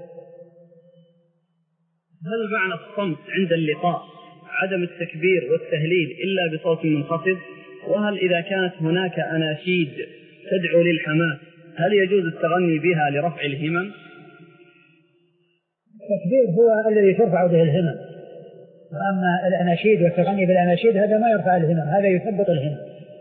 هل معنى الصمت عند اللقاء عدم التكبير والتهليل إلا بصوت منخفض؟ وهل إذا كانت هناك أناشيد تدعو للحماس هل يجوز التغني بها لرفع الهمم؟ التكبير هو الذي ترفع به الهمم، وأما الأناشيد والتغني بالأناشيد هذا ما يرفع الهمم، هذا يثبط الهمم.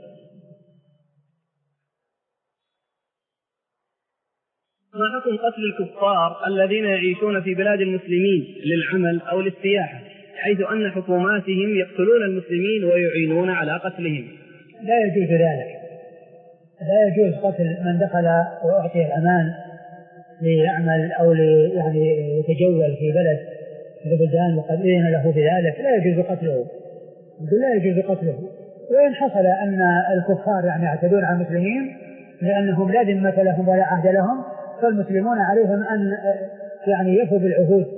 ما حكم قتل الكفار الذين يعيشون في بلاد المسلمين للعمل أو للسياحة، حيث أن حكوماتهم يقتلون المسلمين ويعينون على قتلهم؟ لا يجوز ذلك، لا يجوز قتل من دخل وأعطي الأمان ليعمل أو لي يعني يتجول في بلد في البلدان وقد إذن له بذلك، لا يجوز قتله، لا يجوز قتله. وإن حصل أن الكفار يعني يعتدون على المسلمين لأنهم لا ذمة لهم ولا عهد لهم، فالمسلمون عليهم أن يعني يفوا بالعهود.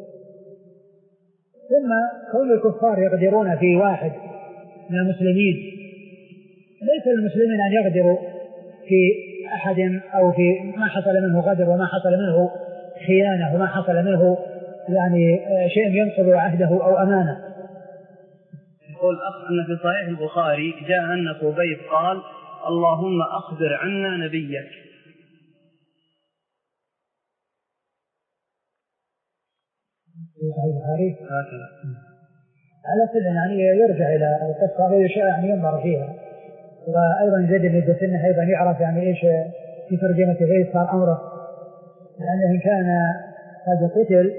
ثم كون الكفار يغدرون في واحد من المسلمين، ليس للمسلمين أن يغدروا في أحد أو في ما حصل منه غدر وما حصل منه خيانة وما حصل منه يعني شيء ينقض عهده أو أمانه. يقول الأخ أن في صحيح البخاري جاء أن خبيب قال اللهم أخبر عنا نبيك. البخاري على كل يعني يرجع إلى القصة يعني ينظر فيها. وأيضا زيد بن الدسنة أيضا يعرف يعني إيش في ترجمة غيث صار أمره، لأنه إن كان قد قتل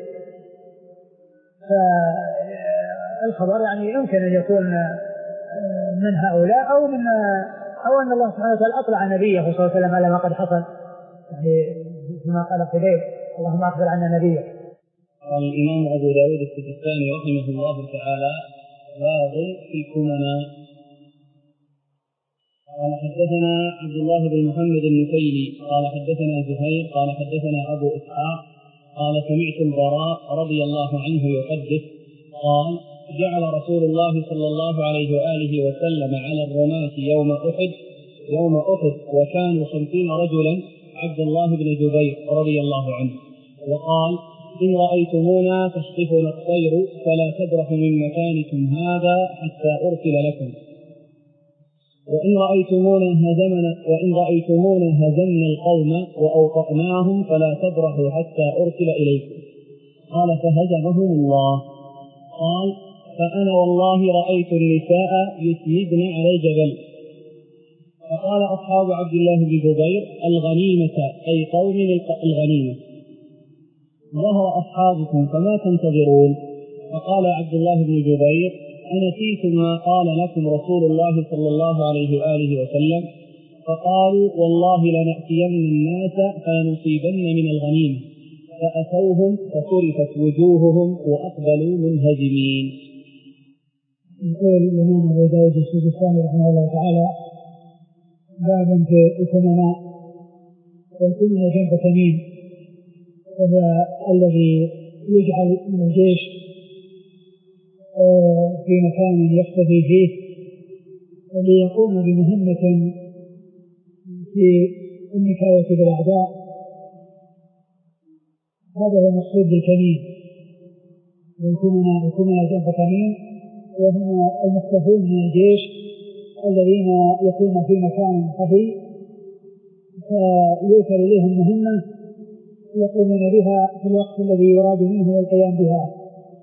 فالخبر يعني يمكن أن يكون من هؤلاء أو من أو أن الله سبحانه وتعالى أطلع نبيه صلى الله عليه وسلم على ما قد حصل، يعني كما قال خبيب اللهم أخبر عنا نبيك. قال الإمام أبو داود السجستاني رحمه الله تعالى باب في الكمناء. قال حدثنا عبد الله بن محمد النفيلي قال حدثنا زهير قال حدثنا أبو إسحاق قال سمعت البراء رضي الله عنه يحدث قال جعل رسول الله صلى الله عليه وآله وسلم على الرماة يوم أحد يوم أحد وكانوا خمسين رجلا عبد الله بن جبير رضي الله عنه، وقال إن رأيتمونا تخطفنا الطير فلا تبرحوا من مكانكم هذا حتى أرسل لكم، وإن رأيتمونا هزمنا وإن رأيتمونا هزمنا القوم وأوطأناهم فلا تبرحوا حتى أرسل إليكم. قال فهزمهم الله. قال فأنا والله رأيت النساء يسندن على الجبل. فقال أصحاب عبد الله بن جبير الغنيمة أي قوم الغنيمة. ظهر أصحابكم فما تنتظرون؟ فقال عبد الله بن جبير أنسيتم ما قال لكم رسول الله صلى الله عليه وآله وسلم؟ فقالوا والله لنأتين الناس فلنصيبن من الغنيمة. فأتوهم فصرفت وجوههم وأقبلوا منهزمين. يقول الإمام أبو داود السجستاني رحمه الله تعالى باب في الكمناء. والكمناء جنب تميم، وهو الذي يجعل من الجيش في مكان يختفي فيه ليقوم بمهمة في النكاية بالأعداء. هذا هو المقصود بالكمين. والكمناء الكمناء جنب تميم وهم المختفون من الجيش الذين يكونون في مكان خفي فيوكل إليهم مهمة يقومون بها في الوقت الذي يراد منه القيام بها.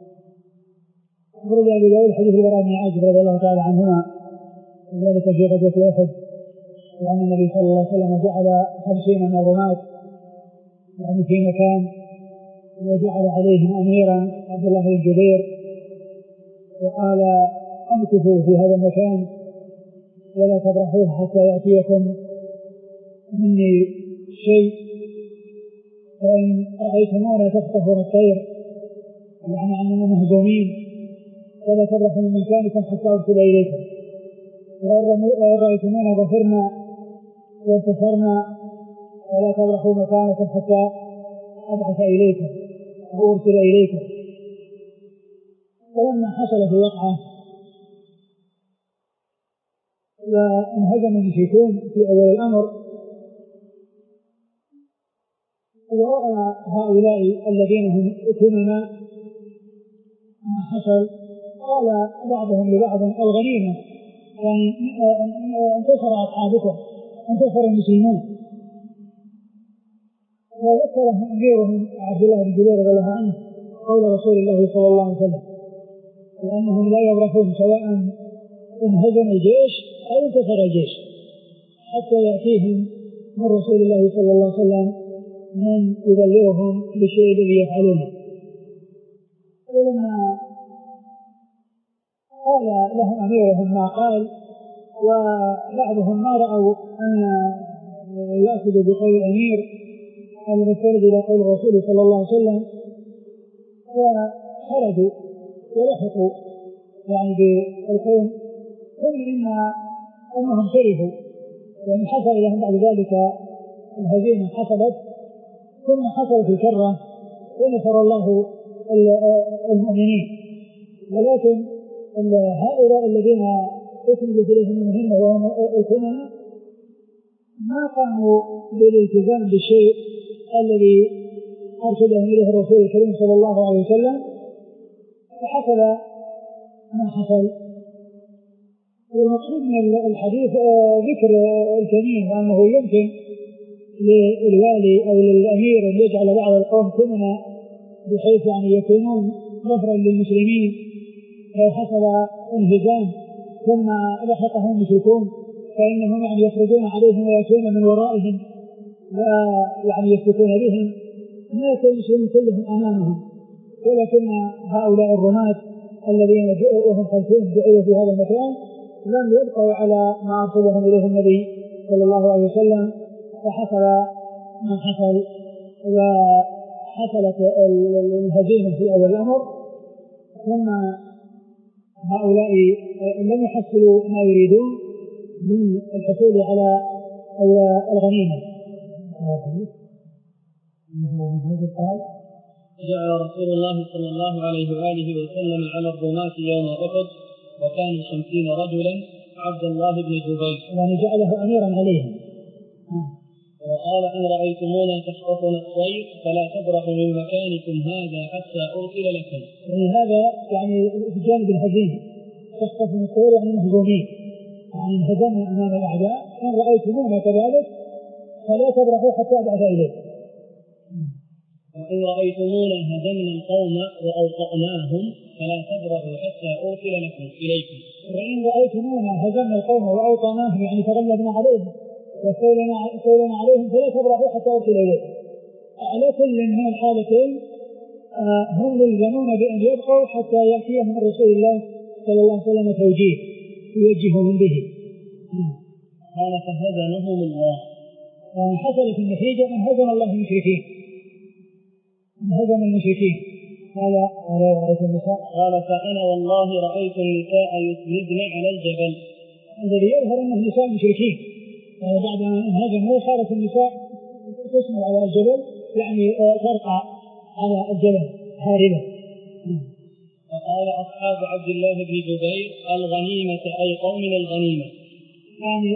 ورد أبو داود حديث البراء بن عازب رضي الله تعالى عنهما وذلك في غزوة أحد، وأن النبي صلى الله عليه وسلم جعل خمسين من الرماة يعني في مكان وجعل عليهم أميرا عبد الله بن جبير وقال امكثوا في هذا المكان ولا تبرحوه حتى يأتيكم مني شيء، فإن رأيتمونا تخطفون الطير يعني أننا مهزومين فلا تبرحوا من مكانكم حتى أرسل إليكم، وإن رأيتمونا ظفرنا وانتصرنا فلا تبرحوا مكانكم حتى أبعث إليكم وأرسل إليكم. فلما حصلت الوقعة وانهزم المشركون في أول الأمر. ورأى هؤلاء الذين هم أتمنا ما حصل، قال بعضهم لبعض الغنيمة، يعني انتصر أصحابكم، انتصر المسلمون. وذكرهم أميرهم عبد الله بن جبير رضي الله عنه قول رسول الله صلى الله عليه وسلم وأنهم لا يبرحون سواء انهزم الجيش أو انتصر الجيش حتى يأتيهم من رسول الله صلى الله عليه وسلم من يبلغهم بالشيء الذي يفعلونه. ولما قال لهم أميرهم ما قال، وبعضهم ما رأوا أن يأخذوا بقول الأمير المستند إلى قول الرسول صلى الله عليه وسلم، وخرجوا ولحقوا يعني بالقوم، ثم إن أنهم خرجوا يعني حصل لهم بعد ذلك الهزيمة حصلت، ثم حصلت الكرة ونصر الله المؤمنين. ولكن هؤلاء الذين أسندت إليهم المهمة وهم الكمنة ما قاموا بالالتزام بالشيء الذي أرشدهم إليه الرسول الكريم صلى الله عليه وسلم، فحصل ما حصل. والمقصود من الحديث ذكر الكمين، وأنه يمكن للوالي أو للأمير أن يجعل بعض القوم كمنا بحيث يعني يكونون ظهرا للمسلمين، فحصل انهزام ثم لحقهم المشركون فإنهم يعني يخرجون عليهم ويأتون من ورائهم ويعني يسلكون بهم، ما يكون المسلمين كلهم أمامهم، ولكن هؤلاء الرماة الذين وهم خلفهم جعلوا في هذا المكان لم يبقوا على ما أرسلهم إليه النبي صلى الله عليه وسلم، فحصل ما حصل وحصلت الهزيمة في أول الأمر. ثم هؤلاء لم يحصلوا ما يريدون من الحصول على الغنيمة. جاء رسول الله صلى الله عليه وآله وسلم على الرماة يوم أحد وكانوا خمسين رجلا عبد الله بن جبير، يعني جعله أميرا عليهم، وقال إن رأيتمونا تخطفنا الطير فلا تبرحوا من مكانكم هذا حتى أرسل لكم. يعني هذا يعني في جانب الهزيمة، تخطفنا الطير يعني مهزومين، يعني انهزمنا أمام الأعداء، إن رأيتمونا كذلك فلا تبرحوا حتى أبعث إليكم. وإن رأيتمونا هزمنا القوم وأوطأناهم فلا تبرحوا حتى أرسل لكم إليكم. وإن رأيتمونا هزمنا القوم وأوطأناهم يعني تغلبنا عليهم واستولينا عليهم فلا تبرحوا حتى أرسل إليكم. على كل من الحالتين آه هم ملزمون بأن يبقوا حتى يأتيهم رسول الله صلى الله عليه وسلم توجيه يوجههم به. قال فهزمهم الله، يعني حصلت النتيجة أن هزم الله المشركين، هزم المشركين. قال رأيت النساء، قال فأنا والله رأيت النساء يسندن على الجبل. الذي يظهر أن النساء مشركين، يعني بعد أن هزموا صارت النساء تسند على الجبل، يعني ترقى على الجبل هاربة. فقال أصحاب عبد الله بن جبير الغنيمة أي قومنا الغنيمة. يعني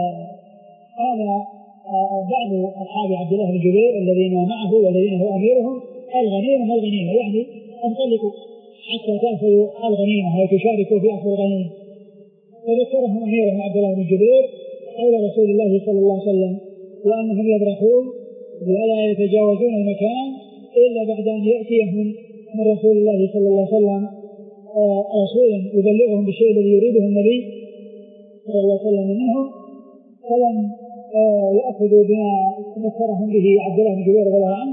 قال بعض أصحاب عبد الله بن جبير الذين معه والذين هو أميرهم الغنيمة الغنيمة يعني انطلقوا حتى تأخذوا الغنيمة وتشاركوا في أخذ الغنيمة. فذكرهم أميرهم عبد الله بن جبير قول رسول الله صلى الله عليه وسلم وأنهم يبرحون ولا يتجاوزون المكان إلا بعد أن يأتيهم من رسول الله صلى الله عليه وسلم رسولا يبلغهم بالشيء الذي يريده النبي صلى الله عليه وسلم منهم، فلم يأخذوا بما ذكرهم به عبد الله بن جبير رضي الله عنه.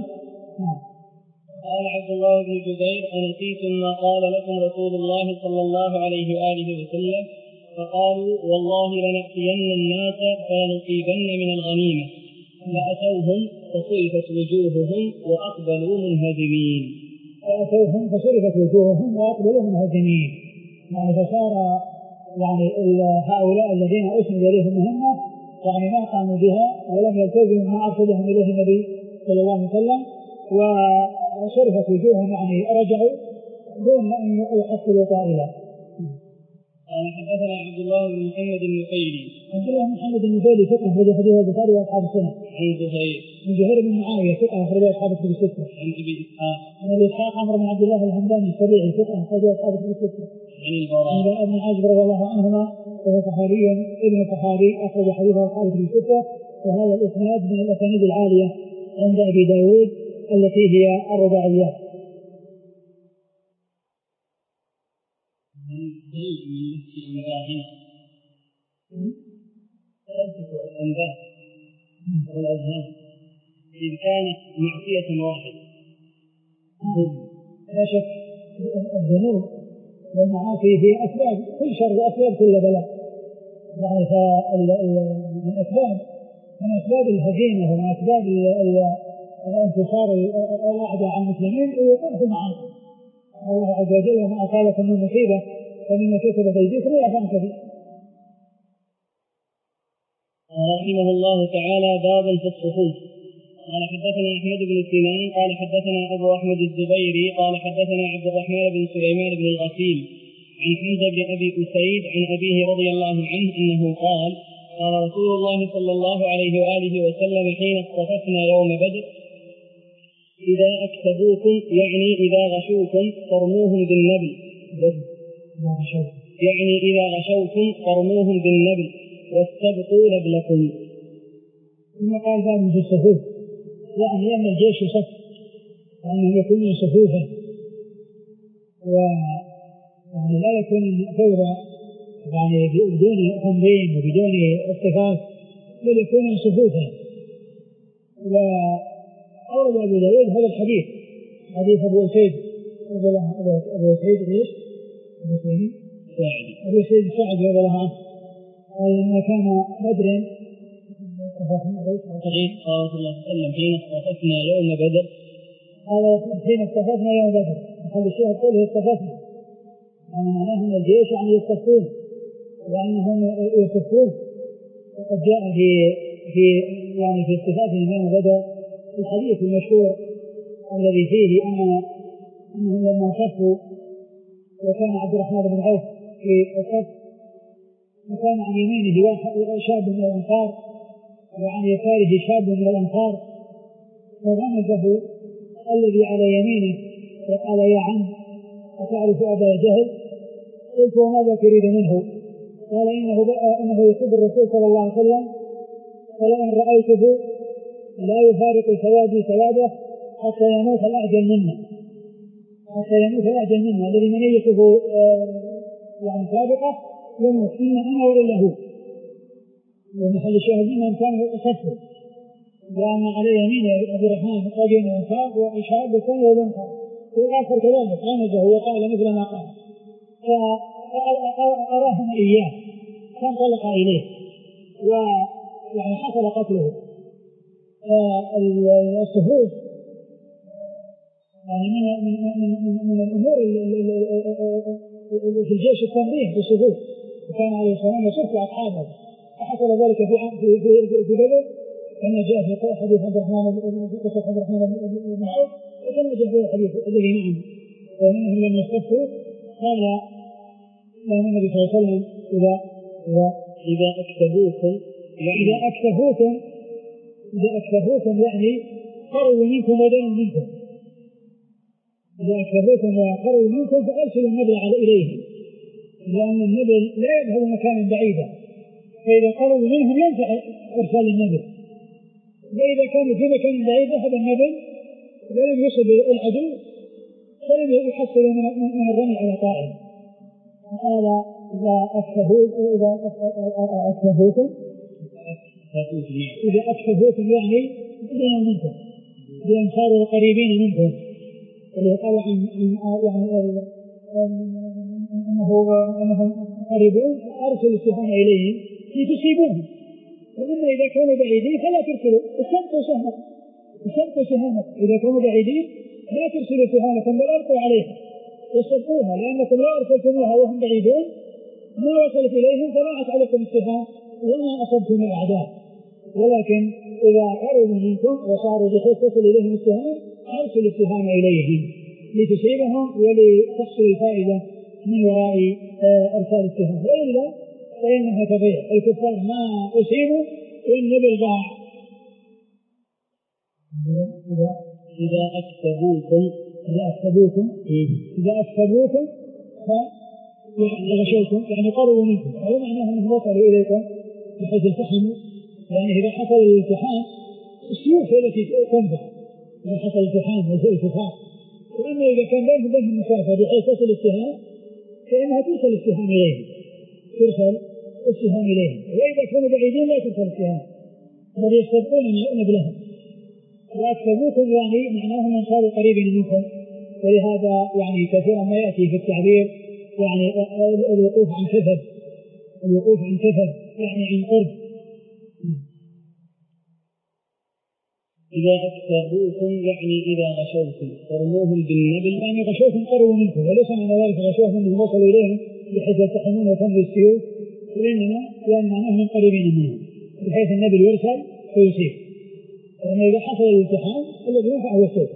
قال عبد الله بن جبير أنسيتم ما قال لكم رسول الله صلى الله عليه وآله وسلم؟ فقالوا والله لنأتين الناس فلنصيبن من الغنيمة، فأتوهم فصرفت وجوههم وأقبلوا منهزمين. فأتوهم فصرفت وجوههم وأقبلوا منهزمين، يعني فصار يعني هؤلاء الذين أسند إليهم مهمة يعني ما قاموا بها ولم يلتزموا ما أرشدهم إليه النبي صلى الله عليه وسلم، وصرفت وجوههم يعني رجعوا دون أن يحصلوا طائلا. قال حدثنا عبد الله بن محمد النفيلي. عبد الله بن محمد النفيلي ثقة أخرج حديثه البخاري وأصحاب السنة. عن زهير. عن زهير بن معاوية ثقة أخرج أصحاب الكتب الستة. عن أبي إسحاق. عن أبي إسحاق عمرو بن عبد الله الحمداني السبيعي ثقة أخرج أصحاب الكتب الستة. عن البراء بن عازب رضي الله عنهما وهو صحابي ابن صحابي أخرج حديثه أصحاب الكتب الستة. وهذا الإسناد من الأسانيد العالية عند أبي داود التي هي الرباعيات. من زيد من نفس أنباهنا تثبت الأنباء والأذهان إذ كانت معصية واحدة. لا شك الذنوب والمعاصي هي أسباب كل شر وأسباب كل بلاء. يعني من أسباب من أسباب الهزيمة ومن أسباب انتصار الأعداء على المسلمين ويقوم في المعاصي. الله عز وجل وما أصابكم من مصيبة فمما كسبت أيديكم ويعفو عن كثير. رحمه الله تعالى باب في الصفوف. قال حدثنا أحمد بن سنان قال حدثنا أبو أحمد الزبيري قال حدثنا عبد الرحمن بن سليمان بن الغسيل عن حمزة بن أبي أسيد عن أبيه رضي الله عنه أنه قال قال رسول الله صلى الله عليه وآله وسلم حين اصطففنا يوم بدر إذا أكسبوكم يعني إذا غشوكم فرموهم بالنبل يعني إذا غشوكم فرموهم بالنبل واستبقوا نبلكم. ثم قال باب في الصفوف يعني أن الجيش يصف وأنهم يكونون صفوفا ويعني لا يكون فوضى يعني بدون تنظيم وبدون اصطفاف بل يكونون صفوفا. وأورد أبو داود هذا الحديث حديث أبو أسيد أبو أسيد ليش؟ أبو أسيد الساعدي رضي الله عنه قال لما كان بدر صحيح قال صلى الله عليه وسلم حين اصطففنا يوم بدر قال حين اصطففنا يوم بدر هذا الشيء قوله اصطففنا يعني معناه أن الجيش يعني يصطفون وأنهم يصفون. وقد جاء في في يعني في اصطفافهم يوم بدر الحديث المشهور الذي فيه أن أنهم لما صفوا وكان عبد الرحمن بن عوف في الصف وكان عن يمينه شاب من الأنصار وعن يساره شاب من الأنصار فغمزه الذي على يمينه وقال يا عم أتعرف أبا جهل؟ قلت وماذا تريد منه؟ قال إنه إنه يسب الرسول صلى الله عليه وسلم فلئن رأيته لا يفارق سوادي سواده حتى يموت الأعجل منا حتى يموت الأعجل منا الذي منيته يعني سابقة يموت إن أنا ولا هو. ومحل الشاهد منهم كانوا يصفوا لأن على يمين عبد الرحمن رجل من الأنصار وشاب كان الأنصار والآخر كذلك غمزه وقال مثل ما قال فأراهم إياه فانطلق إليه ويعني حصل قتله. الصفوف يعني من من من من الأمور في الجيش التنظيم في الصفوف وكان عليه السلام يصف أصحابه فحصل ذلك في في في في بدر كما جاء في حديث عبد الرحمن في قصة عبد الرحمن بن عوف وكما جاء في الحديث الذي معه ومنهم لما اصطفوا قال لهم النبي صلى الله عليه وسلم إذا إذا إذا أكسبوكم إذا أكسبوكم إذا أكسبوكم يعني قروا منكم ودنوا منكم إذا أكسبوكم وقروا منكم فأرسلوا النبل على إليهم لأن النبل لا يذهب مكانا بعيدا فإذا قروا منهم ينفع إرسال النبل وإذا كانوا في مكان بعيد ذهب النبل ولم يصب العدو فلم يحصلوا من الرمي على طائر. قال إذا أكسبوكم إذا أكسبوكم إذا أكسبوكم يعني دنوا منكم بأن صاروا قريبين منكم اللي قالوا عن يعني أنه أنهم قريبون أرسلوا السهام إليهم لتصيبوهم وأما إذا كانوا بعيدين فلا ترسلوا استبقوا سهمكم استبقوا سهامكم إذا كانوا بعيدين لا ترسلوا سهامكم بل ألقوا عليها واستبقوها لأنكم لا أرسلتموها وهم بعيدون ما وصلت إليهم فراحت عليكم السهام وما أصبتم الأعداء ولكن إذا قربوا منكم وصاروا بحيث تصل إليهم السهام أرسلوا السهام إليهم لتصيبهم ولتحصل الفائدة من وراء أرسال السهام، وإلا فإنها تضيع. الكفار ما أصيبوا والنبل ضاع. إذا أكسبوكم إذا أكسبوكم إذا أكسبوكم فغشوكم يعني قربوا منكم، أو معناه أنهم وصلوا إليكم بحيث التحموا. يعني إذا حصل الالتحام السيوف هي التي تنفع إذا حصل الالتحام والالتفاق، وأما إذا كان بينهم بينهم مسافة بحيث تصل السهام فإنها ترسل السهام إليهم ترسل السهام إليهم وإذا كانوا بعيدين لا ترسل السهام بل يستبقون نبلهم. وأكسبوكم يعني معناه من صاروا قريبين منكم، ولهذا يعني كثيرا ما يأتي في التعبير يعني الوقوف عن كثب الوقوف عن كثب يعني عن قرب. إذا أكسبوكم يعني إذا غشوكم فرموهم بالنبل، يعني غشوكم قربوا منكم، وليس معنى ذلك غشوهم أنهم وصلوا إليهم بحيث يلتحمون وتنزل السيوف، وإنما لأن معناه من قريبين منهم بحيث النبل يرسل فيصيب. وأن إذا حصل الالتحام الذي ينفع هو السيف.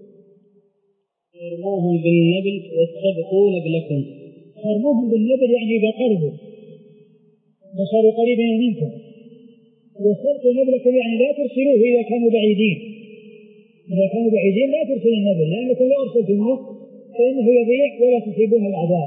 فرموهم بالنبل واستبقوا نبلكم. فرموهم بالنبل يعني إذا قربوا وصاروا قريبين منكم، واستبقوا نبلكم يعني لا ترسلوه إذا كانوا بعيدين. إذا كانوا بعيدين لا ترسلوا النبل، لأنكم لو أرسلتموه فإنه يضيع ولا تصيبون الأعداء.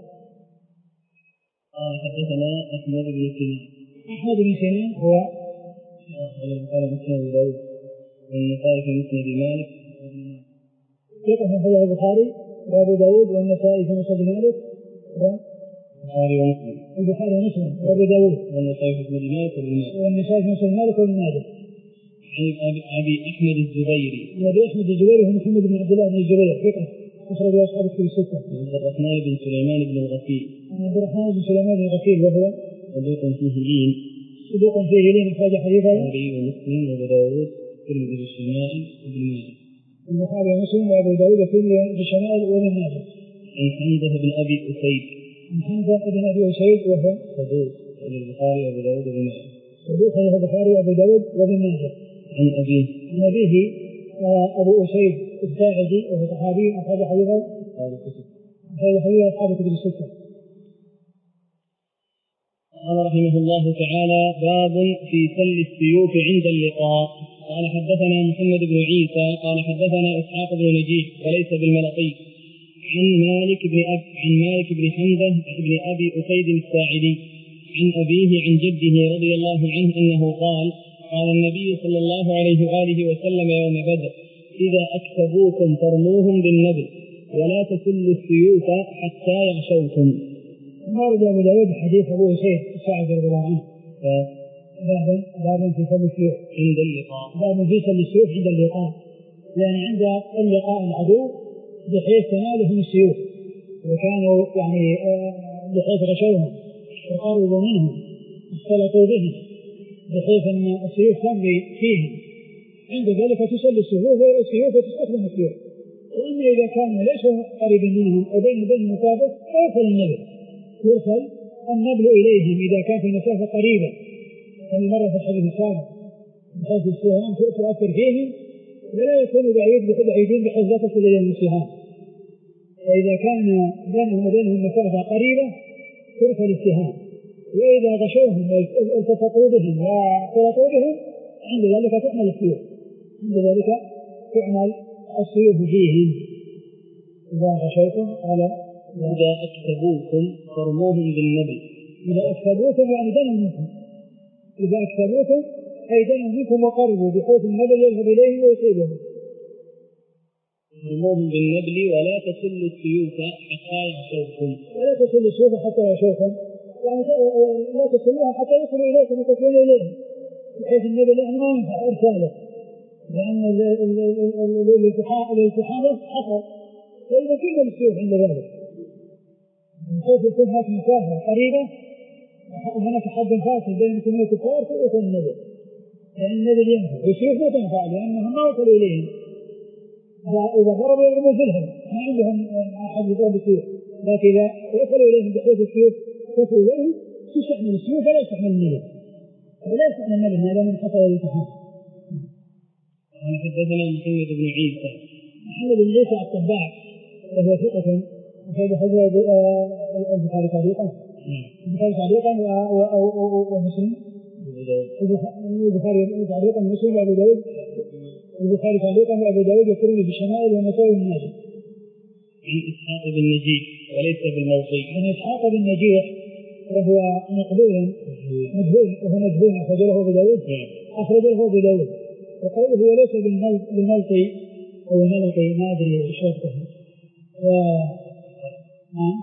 قال حدثنا أحمد بن سنان. أحمد بن سنان هو قال مسلم داود والنسائي في مسند مالك ثقة في صحيح البخاري وأبو داود والنسائي في مسند مالك البخاري ومسلم البخاري ومسلم وأبو داود والنسائي في مسند مالك والنسائي في مسند مالك وابن ماجه. عن أبي أحمد الزبيري. عن أبي أحمد الزبيري هو محمد بن عبد الله بن الزبير ثقة أخرج أصحاب الكتب الستة. عبد الرحمن بن سليمان بن الغفيل. عبد الرحمن بن سليمان بن الغفيل وهو صدوق فيه لين. صدوق فيه لين أخرج حديثه البخاري ومسلم وأبو داود والترمذي في الشمائل وابن ماجه. البخاري ومسلم وأبو داود والترمذي في الشمائل وابن ماجه. عن حمزة بن أبي أسيد. عن حمزة بن أبي أسيد وهو صدوق البخاري وأبو داود وابن ماجه. صدوق له البخاري وأبو داود وابن ماجه. عن أبيه. عن أبيه أبو أسيد الساعدي وهو صحابي أخرج حديثه أخرج حديثه أصحاب الكتب الستة. قال رحمه الله تعالى: باب في سل السيوف عند اللقاء. قال حدثنا محمد بن عيسى قال حدثنا إسحاق بن نجيح وليس بالملقي عن مالك بن أب عن مالك بن حمزة بن أبي أسيد الساعدي عن أبيه عن جده رضي الله عنه أنه قال: قال النبي صلى الله عليه وآله وسلم يوم بدر: إذا أكسبوكم فرموهم بالنبل ولا تسلوا السيوف حتى يغشوكم. مارد أبو داود حديث أبو أسيد الساعدي رضي الله عنه باب باب في سل السيوف عند اللقاء. باب في سل السيوف عند اللقاء، يعني عند اللقاء العدو بحيث تنالهم السيوف، وكانوا يعني بحيث غشوهم وقربوا منهم واختلطوا بهم بحيث أن السيوف تمضي فيهم، عند ذلك تسل السيوف وتستخدم السيوف. وأما إذا كانوا ليسوا قريبا منهم أو بينهم وبين مسافة فيرسل النبل يرسل النبل إليهم إذا كان في مسافة قريبة كما مر في الحديث السابق، بحيث السهام تؤثر فيهم ولا يكون بعيد بعيدين بحيث لا تصل إليهم السهام. فإذا كان بينهم وبينهم مسافة قريبة ترسل السهام، وإذا غشوهم والتفقوا بهم واختلطوا بهم عند ذلك تعمل السيوف عند ذلك تعمل السيوف فيهم. إذا غشوكم قال إذا أكسبوكم فرموهم بالنبل. إذا أكسبوكم يعني دنوا منكم، إذا أكسبوكم أي دنوا منكم وقربوا بحيث النبل يذهب إليهم ويصيبهم. فرموهم بالنبل ولا تسلوا السيوف حتى يغشوكم. ولا تسلوا السيوف حتى يغشوكم يعني لا تسلوها حتى يصلوا إليكم وتصلون إليهم، بحيث النبل يعني ما ينفع إرساله لأن الالتحام حصل، فإذا كنا السيوف عند ذلك بحيث يكون هناك مسافة قريبة وهناك حد فاصل بين المسلمين والكفار فيصل النبل، لأن النبل ينفع والسيوف ما تنفع لأنهم ما وصلوا إليهم. إذا ضربوا يضربوا في الهم ما عندهم أحد يضرب السيوف، لكن إذا وصلوا إليهم بحيث السيوف تصل إليهم تستعمل السيوف ولا يستعمل النبل ولا يستعمل النبل ما دام حصل الالتحام. قال حدثنا محمد بن عيسى. محمد بن عيسى الطباع وهو ثقة أخرج حديث البخاري تعليقا البخاري تعليقا ومسلم البخاري تعليقا ومسلم وأبو داود البخاري تعليقا وأبو داود والترمذي في الشمائل والنسائي وابن ماجه. عن إسحاق بن نجيح وليس بالموصي. عن إسحاق بن نجيح وهو مقبول مجهول وهو مجهول أخرج له أبو داود أخرج له أبو داود وقوله وليس بالملطي أو الملطي ما أدري إيش وقته. نعم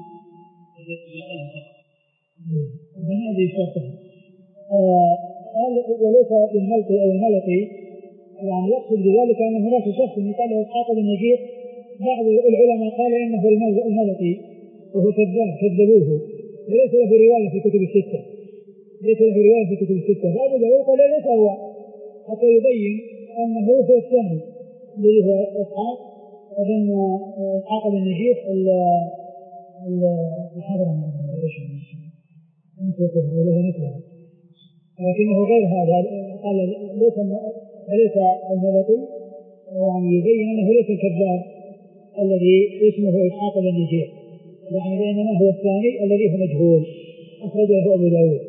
ما أدري إيش وقته. قال وليس بالملطي أو الملطي يعني يقصد بذلك أن هناك شخص يقال له إسحاق بن نجيح بعض العلماء قال إنه الملطي وهو كذاب كذبوه وليس له رواية في كتب الستة ليس له رواية في كتب الستة. فأبو داود قال ليس هو حتى يبين أنه هو الثاني الذي هو إسحاق ابن إسحاق بن نجيح الحضرمي لكنه غير هذا قال ليس ليس الملطي يعني يبين أنه ليس الكذاب الذي اسمه إسحاق بن نجيح يعني بينما هو الثاني الذي هو مجهول أخرجه أبو داود.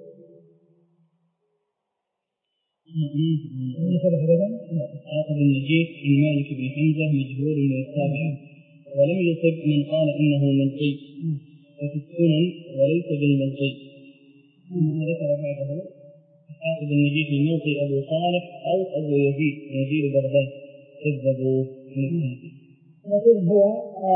إسحاق بن نجيح عن مالك بن حمزة مجهول من السابعة ولم يصب من قال إنه ملطي وفي السنن وليس بالملطي. ذكر بعده إسحاق بن نجيح الملطي أبو صالح أو أبو يزيد نزيل بغداد كذبوا من لكن هو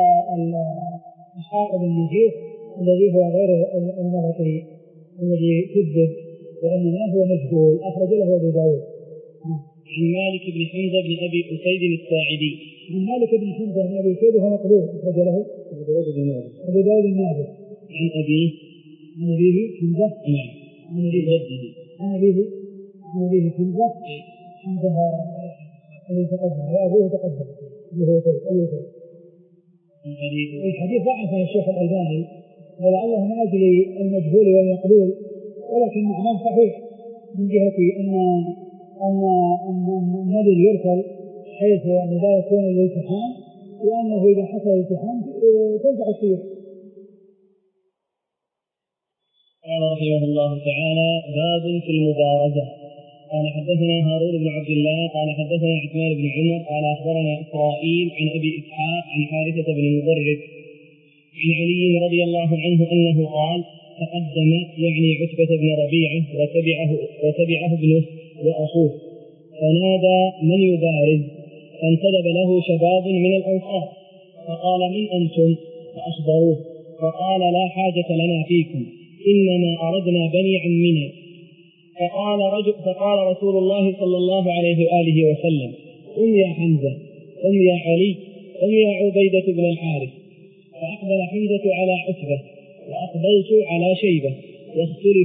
إسحاق بن نجيح الذي هو غير الملطي الذي كذب وإنما هو مجهول أخرج له أبو داود. عن مالك بن حمزة بن أبي أسيد الساعدي عن مالك بن حمزة بن أبي أسيد وهو مقبول أخرج له أبو داود بن ماجه أبو داود بن ماجه. عن أبيه عن أبيه حمزة نعم عن أبيه جده عن أبيه عن أبيه حمزة حمزة الذي تقدم وأبوه تقدم اللي هو أبو أسيد. الحديث ضعفه الشيخ الألباني ولعله من أجل المجهول والمقبول ولكن معناه صحيح من جهة أن أن أن النبي يرسل حيث يعني لا يكون الالتحام وأنه إذا حصل الالتحام تنفع السير. قال رحمه الله تعالى باب في المبارزة. قال حدثنا هارون بن عبد الله قال حدثنا عثمان بن عمر قال أخبرنا إسرائيل عن أبي إسحاق عن حارثة بن مضرب عن علي رضي الله عنه أنه قال تقدم يعني عتبة بن ربيعة وتبعه, وتبعه ابنه وأخوه فنادى من يبارز فانتدب له شباب من الأنصار فقال من أنتم فأخبروه فقال لا حاجة لنا فيكم إنما أردنا بني عمنا. فقال, رجل فقال رسول الله صلى الله عليه وآله وسلم قم يا حمزة قم يا علي قم يا عبيدة بن الحارث. فأقبل حمزة على عتبة وأقبلت على شيبة واختلف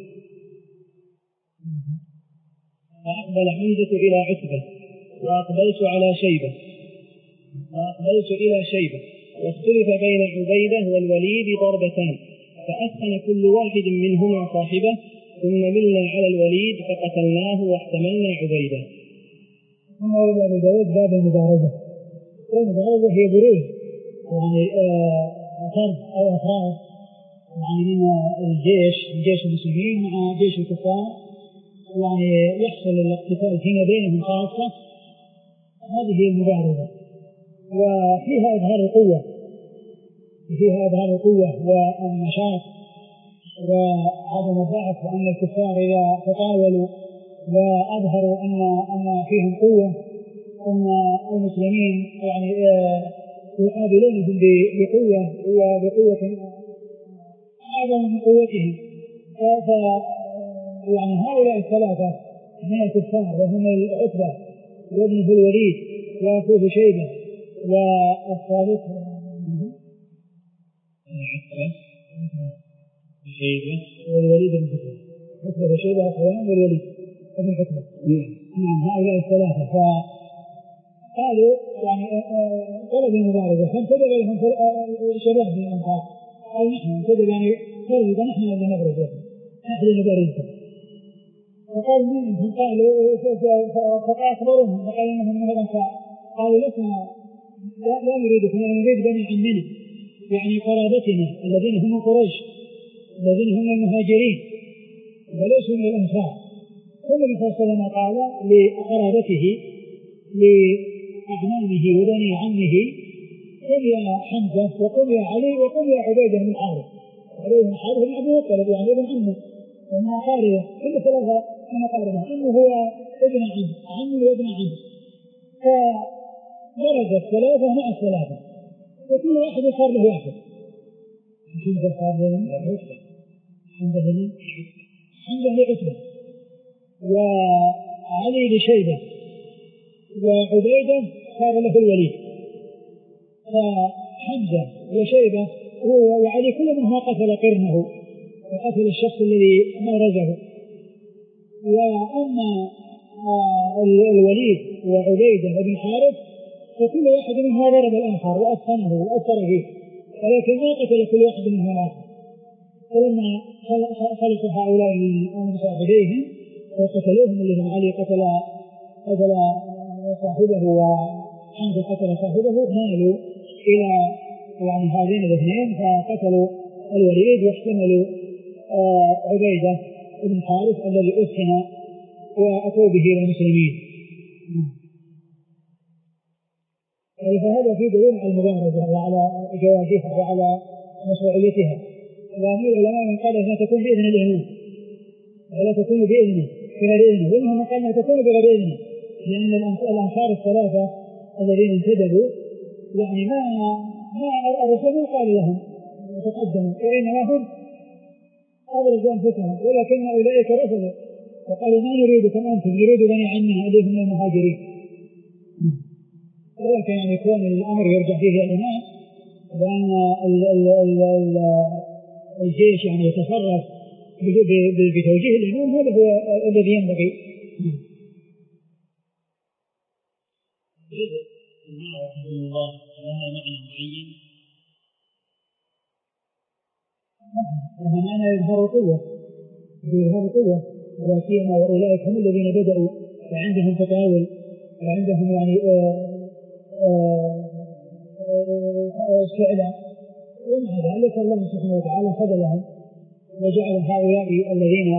فأقبل حمزة إلى عتبة وأقبلت على شيبة وأقبلت إلى شيبة واختلف بين عبيدة والوليد ضربتان فأسخن كل واحد منهما صاحبه ثم ملنا على الوليد فقتلناه واحتملنا عبيدة. ثم ورد أبو داود باب المبارزة. المبارزة هي بروز يعني فرد أو أفراد يعني من الجيش جيش المسلمين مع جيش الكفار يعني يحصل الاقتتال فيما بينهم خاصة. هذه هي المبارزة وفيها إظهار القوة فيها إظهار القوة والنشاط وعدم الضعف وأن الكفار إذا تطاولوا وأظهروا أن أن فيهم قوة أن المسلمين يعني يقابلونهم بقوة وبقوة أعظم من قوتهم. ف يعني هؤلاء الثلاثة من الكفار وهم العتبة وابنه الوليد وأخوه شيبة والثالث شيبة والوليد بن عتبة عتبة وشيبة أخوان والوليد ابن عتبة. نعم هؤلاء الثلاثة فقالوا يعني طلب المبارزة فانتدب لهم شباب من الأنصار قالوا نحن انتدب يعني فرد نحن اللي نبرز نحن اللي نبرزكم. فقال من أنتم قالوا فأخبرهم فقالوا إنهم من الأنصار قالوا لسنا لا نريدكم لا نريد بني عمنا يعني قرابتنا الذين هم من قريش الذين هم المهاجرين وليسوا من الأنصار. النبي صلى الله عليه وسلم قال لقرابته لأعمامه وبني عمه قل يا حمزة وقل يا علي وقل يا عبيدة بن الحارث. عبيدة بن الحارث بن عبد المطلب يعني ابن عمه ومن أقاربه كل ثلاثة من أقاربه عمه هو ابن عم عمه وابن عم. فدرج الثلاثة مع الثلاثة وكل واحد صار له واحد. حمزة صار له عتبة حمزة له حمزة لعتبة وعلي لشيبة وعبيدة صار له الوليد. فحمزة وشيبة وعلي كل منهم قتل قرنه وقتل الشخص الذي مارزه. وأما الوليد وعبيدة بن حارث فكل واحد منهم ضرب الآخر وأثنه وأثر فيه ولكن ما قتل كل واحد منهم الآخر. فلما خلص هؤلاء من صاحبيهم وقتلوهم الذين علي قتل قتل صاحبه وحمزة قتل صاحبه مالوا إلى يعني هذين الاثنين فقتلوا الوليد واحتملوا آه عبيدة بن حارث الذي أثن وأتوا به إلى المسلمين. فهذا فيه دليل على المبارزة وعلى جوازها وعلى مشروعيتها. ومن العلماء من قال أنها تكون بإذن الإمام ولا تكون بإذنه بغير إذنه ومنهم من قال أنها تكون بغير إذنه لأن الأنصار الثلاثة الذين انتدبوا يعني ما ما الرسول ما قال لهم تقدموا وإنما هم أبرزوا أنفسهم ولكن أولئك رفضوا وقالوا ما نريدكم أنتم نريد بني عمنا عليهم من المهاجرين. ولكن يعني يكون الأمر يرجع فيه الإمام وأن الجيش يعني يتصرف بتوجيه الإمام هذا هو الذي ينبغي. رحمه الله لها معنى معين لها معنى يظهر قوة يظهر قوة ولا سيما وأولئك هم الذين بدأوا وعندهم تطاول وعندهم يعني استعلاء ومع ذلك الله سبحانه وتعالى خذلهم وجعل هؤلاء الذين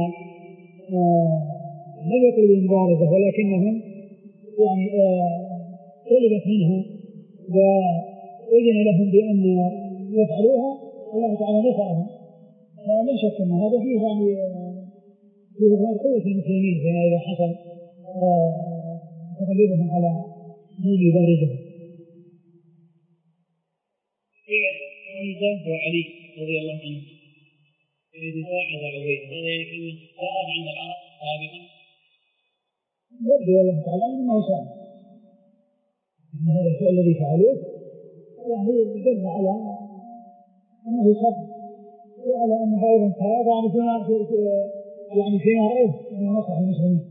لم يطلبوا المبارزة ولكنهم يعني طلبت منهم وإذن لهم بأن يفعلوها الله تعالى نفعهم. فلا شك أن هذا فيه يعني في إظهار قوة المسلمين فيما إذا حصل تغلبهم على من يبارزهم. حمزة وعلي رضي الله عنه إذا ساعد عبيد هذا يعني أنه ساعد عند العرب سابقا يبدو والله تعالى أنه ساعد أن هذا الفعل الذي فعلوه يعني يدل على أنه صبر وعلى أن غير ساعد يعني فيما يعني فيما رأوه من نصح المسلمين.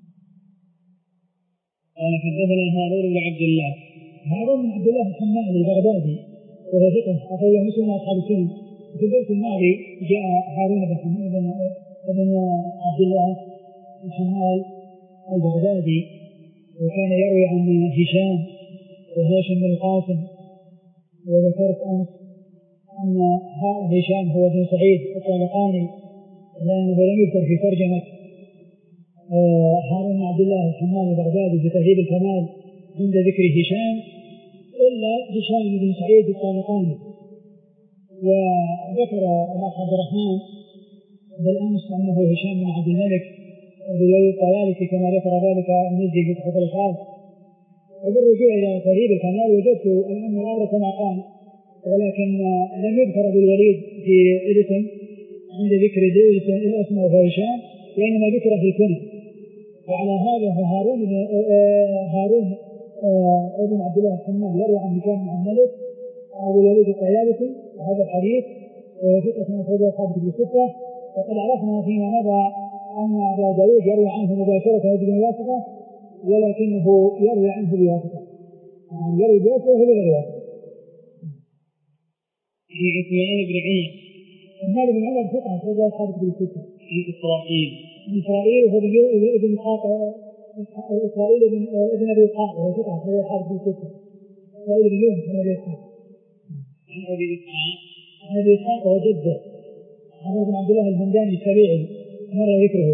قال حدثنا هارون بن عبد الله هارون بن عبد الله الحمال البغدادي وهو ثقة أخرجه مسلم وأصحاب السنن. في البيت الماضي جاء هارون بن بن عبد الله الحمال البغدادي وكان يروي عن هشام وهاشم بن القاسم وذكرت أمس أن هشام هو ابن سعيد الطالقاني لأنه لم يذكر في ترجمة هارون بن عبد الله الحمال البغدادي في تهذيب الكمال عند ذكر هشام إلا هشام بن سعيد الطالقاني. وذكر الأخ عبد الرحمن بالأمس أنه هشام بن عبد الملك بالوليد الطيالسي كما ذكر ذلك المزي في تحفة الألفاظ. وبالرجوع إلى تهذيب الكمال وجدت أن الأمر كما قال ولكن لم يذكر بالوليد في الاسم عند ذكر الاسم وهو هشام وإنما ذكر في الكنى. وعلى هذا فهارون هارون ابن عبد الله الحمال يروي عن هشام بن عبد الملك أبو الوليد الطيالسي وهذا الحديث وثقة من أخرجه أصحاب الكتب الستة. وقد عرفنا فيما مضى أن أبا داود يروي عنه مباشرة وبدون واسطة ولكنه يروي عنه بواسطة يعني يروي بواسطة وهو بغير واسطة. عثمان بن عمر عثمان بن عمر ثقة أخرجه أصحاب الكتب الستة. إسرائيل إسرائيل وهو ابن إسحاق إسرائيل ابن أبي إسحاق وهو ثقة أخرجه أصحاب الكتب الستة. إسرائيل بن يونس بن أبي إسحاق. عن أبي إسحاق عن أبي إسحاق وجده محمد بن عبد الله الهمداني التابعي مر ذكره.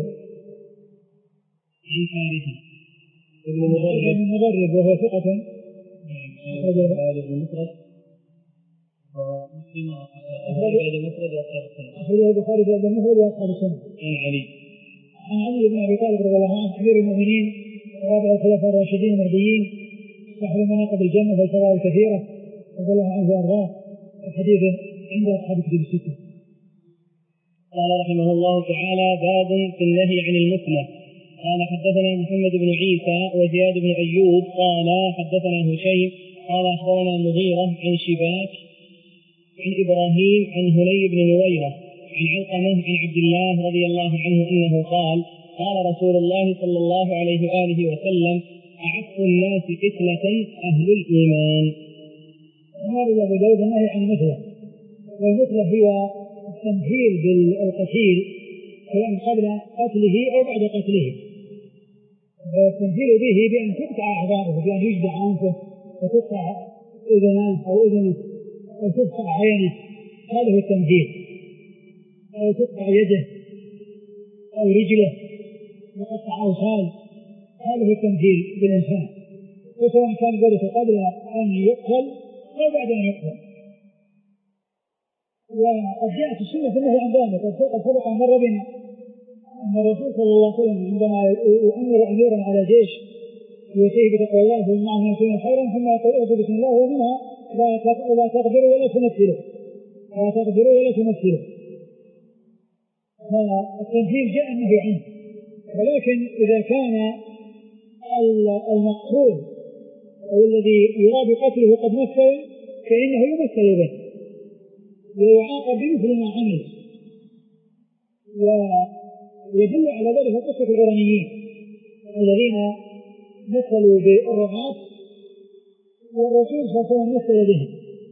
عن حارثة ابن مضرب وهو ثقة أخرج البخاري بن مفرد ومسلم أخرج المفرد وأصحاب السنة. أخرج البخاري بن مفرد وأصحاب السنة. عن علي عن علي بن أبي طالب رضي الله عنه أمير المؤمنين ورابع الخلفاء الراشدين المهديين صاحب مناقب الجنة والفضائل الكثيرة رضي الله عنه وأرضاه. الحديث عند أصحاب الكتب الستة. قال رحمه الله تعالى: باب في النهي عن المثلة. قال حدثنا محمد بن عيسى وزياد بن أيوب قال حدثنا هشيم قال أخبرنا مغيرة عن شباك عن إبراهيم عن هلي بن نويرة عن علقمة عن عبد الله رضي الله عنه أنه قال: قال رسول الله صلى الله عليه وآله وسلم: أعف الناس فتنة أهل الإيمان. هذا أبو داود النهي عن المثلة، والمثلة هي التمثيل بالقتيل سواء قبل قتله أو بعد قتله. التمثيل به بأن تقطع أعضاؤه، بأن يجدع عنفه وتقطع أذنه أو أذنه أو تقطع عينه، هذا هو التمثيل، أو تقطع يده أو رجله وتقطع أوصال، هذا هو التمثيل بالإنسان، وسواء كان ذلك قبل أن يقتل أو بعد أن يقتل. وقد جاءت السنة في النهي عن ذلك، قد سبق مر بنا أن الرسول صلى الله عليه وسلم عندما يؤمر أميرا على جيش يوصيه بتقوى الله ومعه من يكون خيرا ثم يقول بسم الله ومنها لا تقدروا ولا تمثلوا لا تقدروا ولا تمثلوا. فالتمثيل جاء النهي عنه، ولكن إذا كان المقتول أو الذي يراد قتله قد مثل فإنه يمثل به ويعاقب بمثل ما عمل. ويدل على ذلك قصة العرنيين الذين مثلوا بالرعاة والرسول صلى الله عليه وسلم مثل بهم.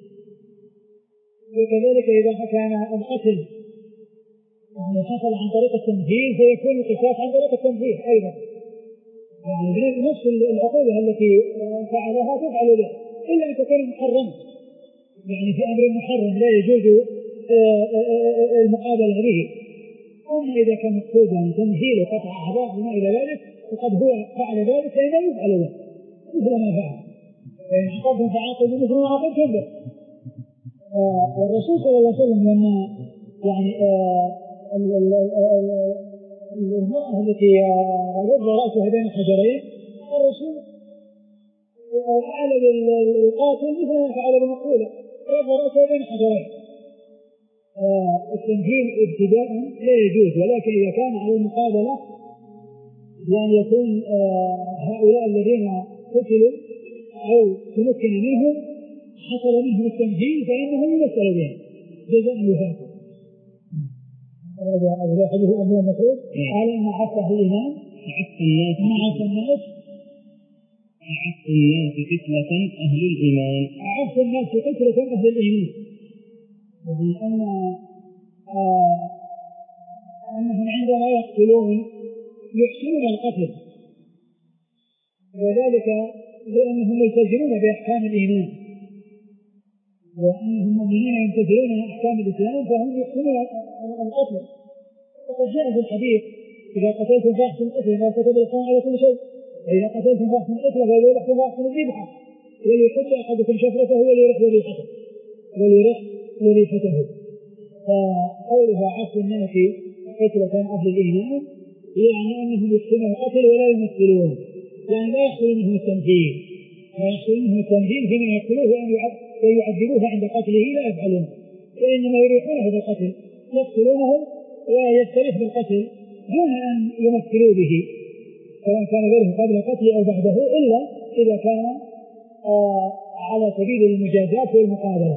وكذلك إذا كان القتل يعني حصل عن طريق التمثيل فيكون القصاص عن طريق التمثيل أيضا، يعني نفس العقوبة التي فعلها تفعل به إلا أن تكون محرمة، يعني في أمر محرم لا يجوز المقابلة به. أما إذا كان مقصودا تمثيل وقطع أعضاء وما إلى ذلك فقد هو فعل ذلك فإنه يفعل به مثل ما فعل، فإن عقبتم فعاقبوا مثل ما عاقبتم به. والرسول صلى الله عليه وسلم لما يعني المرأة التي رد رأسها بين حجرين الرسول فعل بالقاتل مثل ما فعل بالمقتول رد رأسها بين حجرين. التمثيل ابتداء لا يجوز، ولكن إذا كان على المقابلة يعني يكون هؤلاء الذين قتلوا أو تمكن منهم حصل منهم التمثيل فإنهم يمثلوا بهم جزاء وفاقا. أبو ذا حديث أبو مسعود قال إن عفه الإمام أعف الناس أعف الناس أعف الناس فتنة أهل الإيمان. أعف الناس فتنة أهل الإيمان، يعني أن آه أنهم عندما يقتلون يحسنون القتل، وذلك لأنهم يلتزمون بأحكام الإيمان، وأنهم مؤمنين يمتثلون أحكام الإسلام فهم يحسنون القتل. وقد جاء في الحديث: إذا قتلتم فأحسنوا القتل ما كتب الإسلام على كل شيء، إذا قتلتم فأحسنوا القتل فليحسن فأحسنوا الذبحة وليحد أحدكم شفرته وليرح ذبيحته وليرح ذبيحته. فقولها عفو الناس قتلة أهل الإيمان يعني أنهم يحسنون القتل ولا يمثلون، يعني لا يحصل منهم التمثيل لا يحصل منهم التمثيل فيما يقتلوه ويعذبوه عند قتله لا يفعلون، فإنما يريحونه بالقتل يقتلونه ويستريح بالقتل دون أن يمثلوا به سواء كان ذلك قبل القتل أو بعده، إلا إذا كان آه على سبيل المجازات والمقابلة.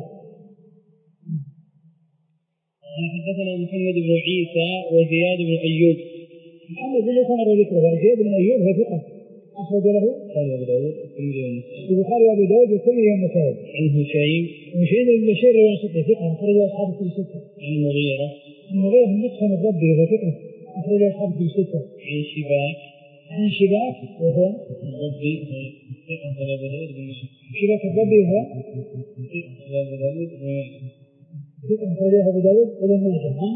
حدثنا محمد بن عيسى وزياد بن أيوب. محمد بن عيسى مر ذكره، وزياد بن أيوب هو ثقة أخرج له أبو داود البخاري وأبو داود والترمذي والنسائي. عن هشيم هشيم بن بشير الواسطي ثقة أخرج أصحاب الكتب الستة. عن المغيرة المغيرة بن مسلم الضبي وهو ثقة أخرج أصحاب الكتب الستة. عن شباك عن شباك وهو الضبي ثقة أبو داود بن معين. شباك الضبي وهو ثقة أبو داود بن معين. ثقة أخرجه أبو داود وابن ماجه. ها؟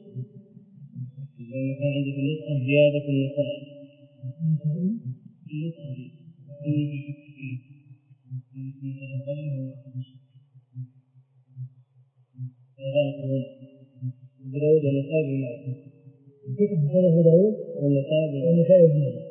لأن كان عندي في النسخة زيادة النسائي. النسخة دي. ذلك هو أبو داود والنسائي بن معين. ثقة أخرجه أبو داود والنسائي بن ماجه.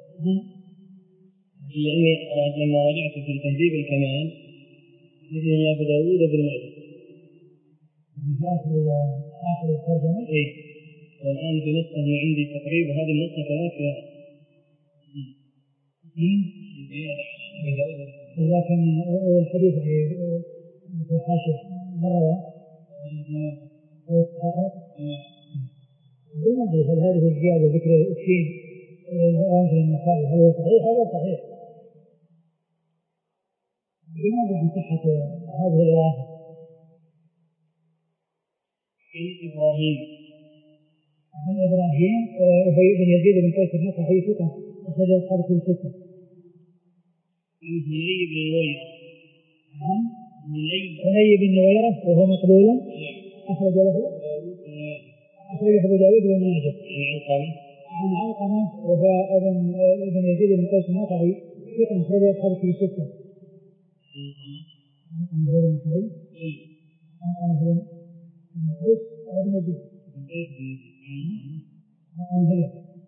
لأني لما رجعت في تهذيب الكمال مثل أبو داود بن معين. في آخر آخر الترجمة. إيه. والآن في نسخة عندي تقريبا هذه النسخة كذلك فيها. لكن الحديث في الحاشية مرة فقط. بما أدري هل هذه الزيادة ذكر السين رمز النسائي هل هو صحيح؟ هذا صحيح. بما أدري عن صحة هذه الإضافة. إبراهيم عن إبراهيم أبي بن يزيد بن قيس النخعي ثقة أخرج أصحاب كتب الستة. عن هني بن نويرة. عن هني بن نويرة وهو مقبول أخرج له أخرجه أبو داود بن ماجه. عن علقمة وهو ابن ابن يزيد بن قيس النخعي ثقة أخرج أصحاب كتب الستة. علقمة هو النخعي. علقمة هو قيس ابن يزيد. عن هلال.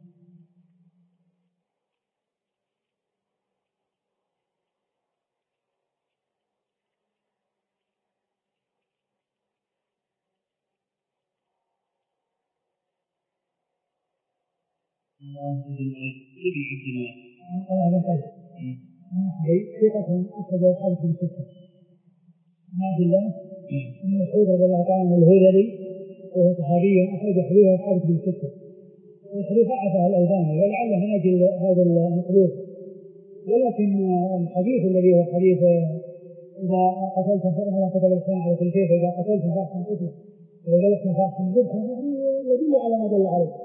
ابن عبد الله. هذا قيس. النخعي ثقة أخرج أصحاب كتب الستة. عن عبد الله بن مسعود رضي الله تعالى عنه الهذلي وهو صحابي أخرج حديثه أصحاب كتب الستة. والحديث ضعفه الألباني ولعل من أجل هذا المقبول، ولكن الحديث الذي هو حديث إذا قتلتم فإن الله كتب الإحسان على كل شيء فإذا قتلتم فأحسن قتله وإذا ذبحتم فأحسن ذبحا يدل على ما دل عليه.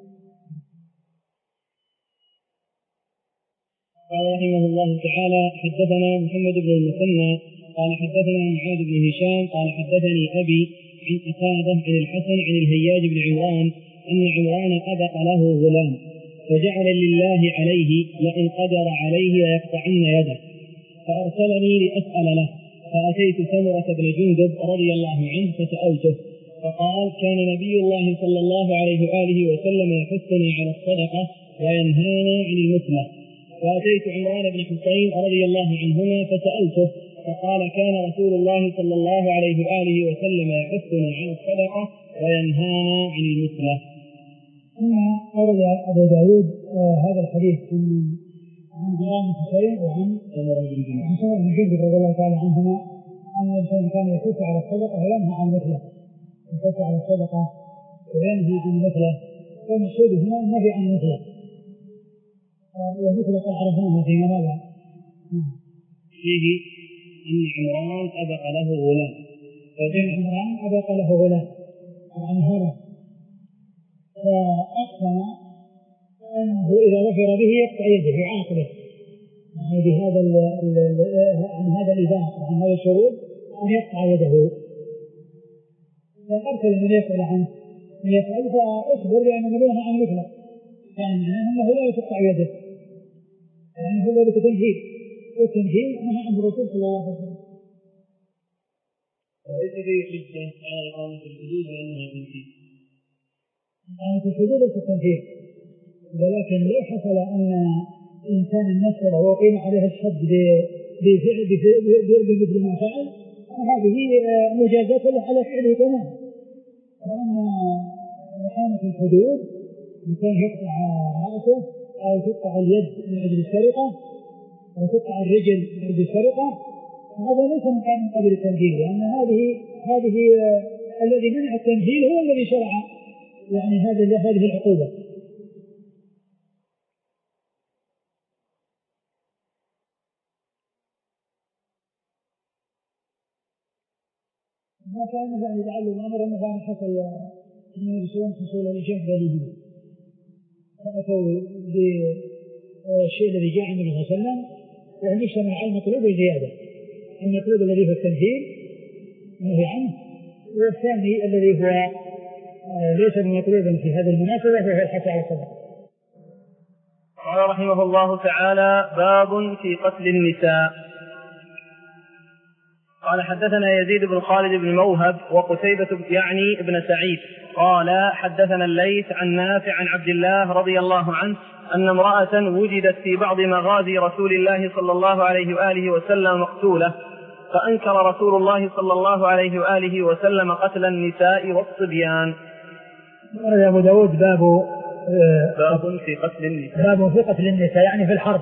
قال رحمه الله تعالى حدثنا محمد بن المثنى قال حدثنا معاذ بن هشام قال حدثني أبي عن قتادة عن الحسن عن الهياج بن عمران أن عمران أبق له غلام فجعل لله عليه لئن قدر عليه ليقطعن يده فأرسلني لأسأل له فأتيت سمرة بن جندب رضي الله عنه فسألته فقال كان نبي الله صلى الله عليه وآله وسلم يحثنا على الصدقة وينهانا عن المثلة. فأتيت عمران بن حسين رضي الله عنهما فسألته فقال كان رسول الله صلى الله عليه وآله وسلم يحثنا على الصدقة وينهانا عن المثلة. ثم أورد أبو داود آه هذا الحديث عن عمران بن حسين وعن سمرة بن جندب رضي الله تعالى عنهما أن الإنسان كان يحث على الصدقة وينهى عن مثله. يحث على الصدقة وينهى عن مثله. والمقصود هنا النهي عن مثله. ومثل قد عرفناها فيما مضى. فيه أن عمران أبق له غلام. فإن عمران أبق له غلام يعني هذا فأقسم أنه إذا ظفر به يقطع يده يعاقبه يعني بهذا عن هذا الإباق وعن هذا الشروط أن يقطع يده. فأرسل من يسأل عنه من يسأل فأخبر بأن نبينا عن مثله يعني أنه لا يقطع يده يعني هو ذلك تنهيد والتنهيد نهى عنه الرسول صلى الله عليه وسلم. وليس فيه حجة على إقامة الحدود لأنها تنهيد. إقامة الحدود ليس تنهيد ولكن لو حصل أن إنسان مثل وقيم عليه الحد بمثل ما فعل هذه مجازاة له على فعله تمام. وأن إقامة الحدود يكون يقطع رأسه أو تقطع اليد من أجل السرقة أو تقطع الرجل من أجل السرقة هذا ليس من قبل التنزيل لأن هذه هذه الذي منع التنزيل هو الذي شرع يعني هذه هذه العقوبة. ما كان يعني لعل الأمر أنه كان حصل من الرسول حصول الجهد بينهم فأتوا الشيء الذي جاء عن النبي صلى الله عليه وسلم يعني يجتمع على المطلوب وزيادة. المطلوب الذي هو التمثيل النهي عنه، والثاني الذي هو ليس بمطلوبا في هذه المناسبة وهو الحث على الصدقة. قال رحمه الله تعالى: باب في قتل النساء. قال حدثنا يزيد بن خالد بن موهب وقتيبة يعني ابن سعيد قال حدثنا الليث عن نافع عن عبد الله رضي الله عنه أن امرأة وجدت في بعض مغازي رسول الله صلى الله عليه وآله وسلم مقتولة، فأنكر رسول الله صلى الله عليه وآله وسلم قتل النساء والصبيان. قال أبو داود باب باب في قتل النساء. باب في قتل النساء يعني في الحرب،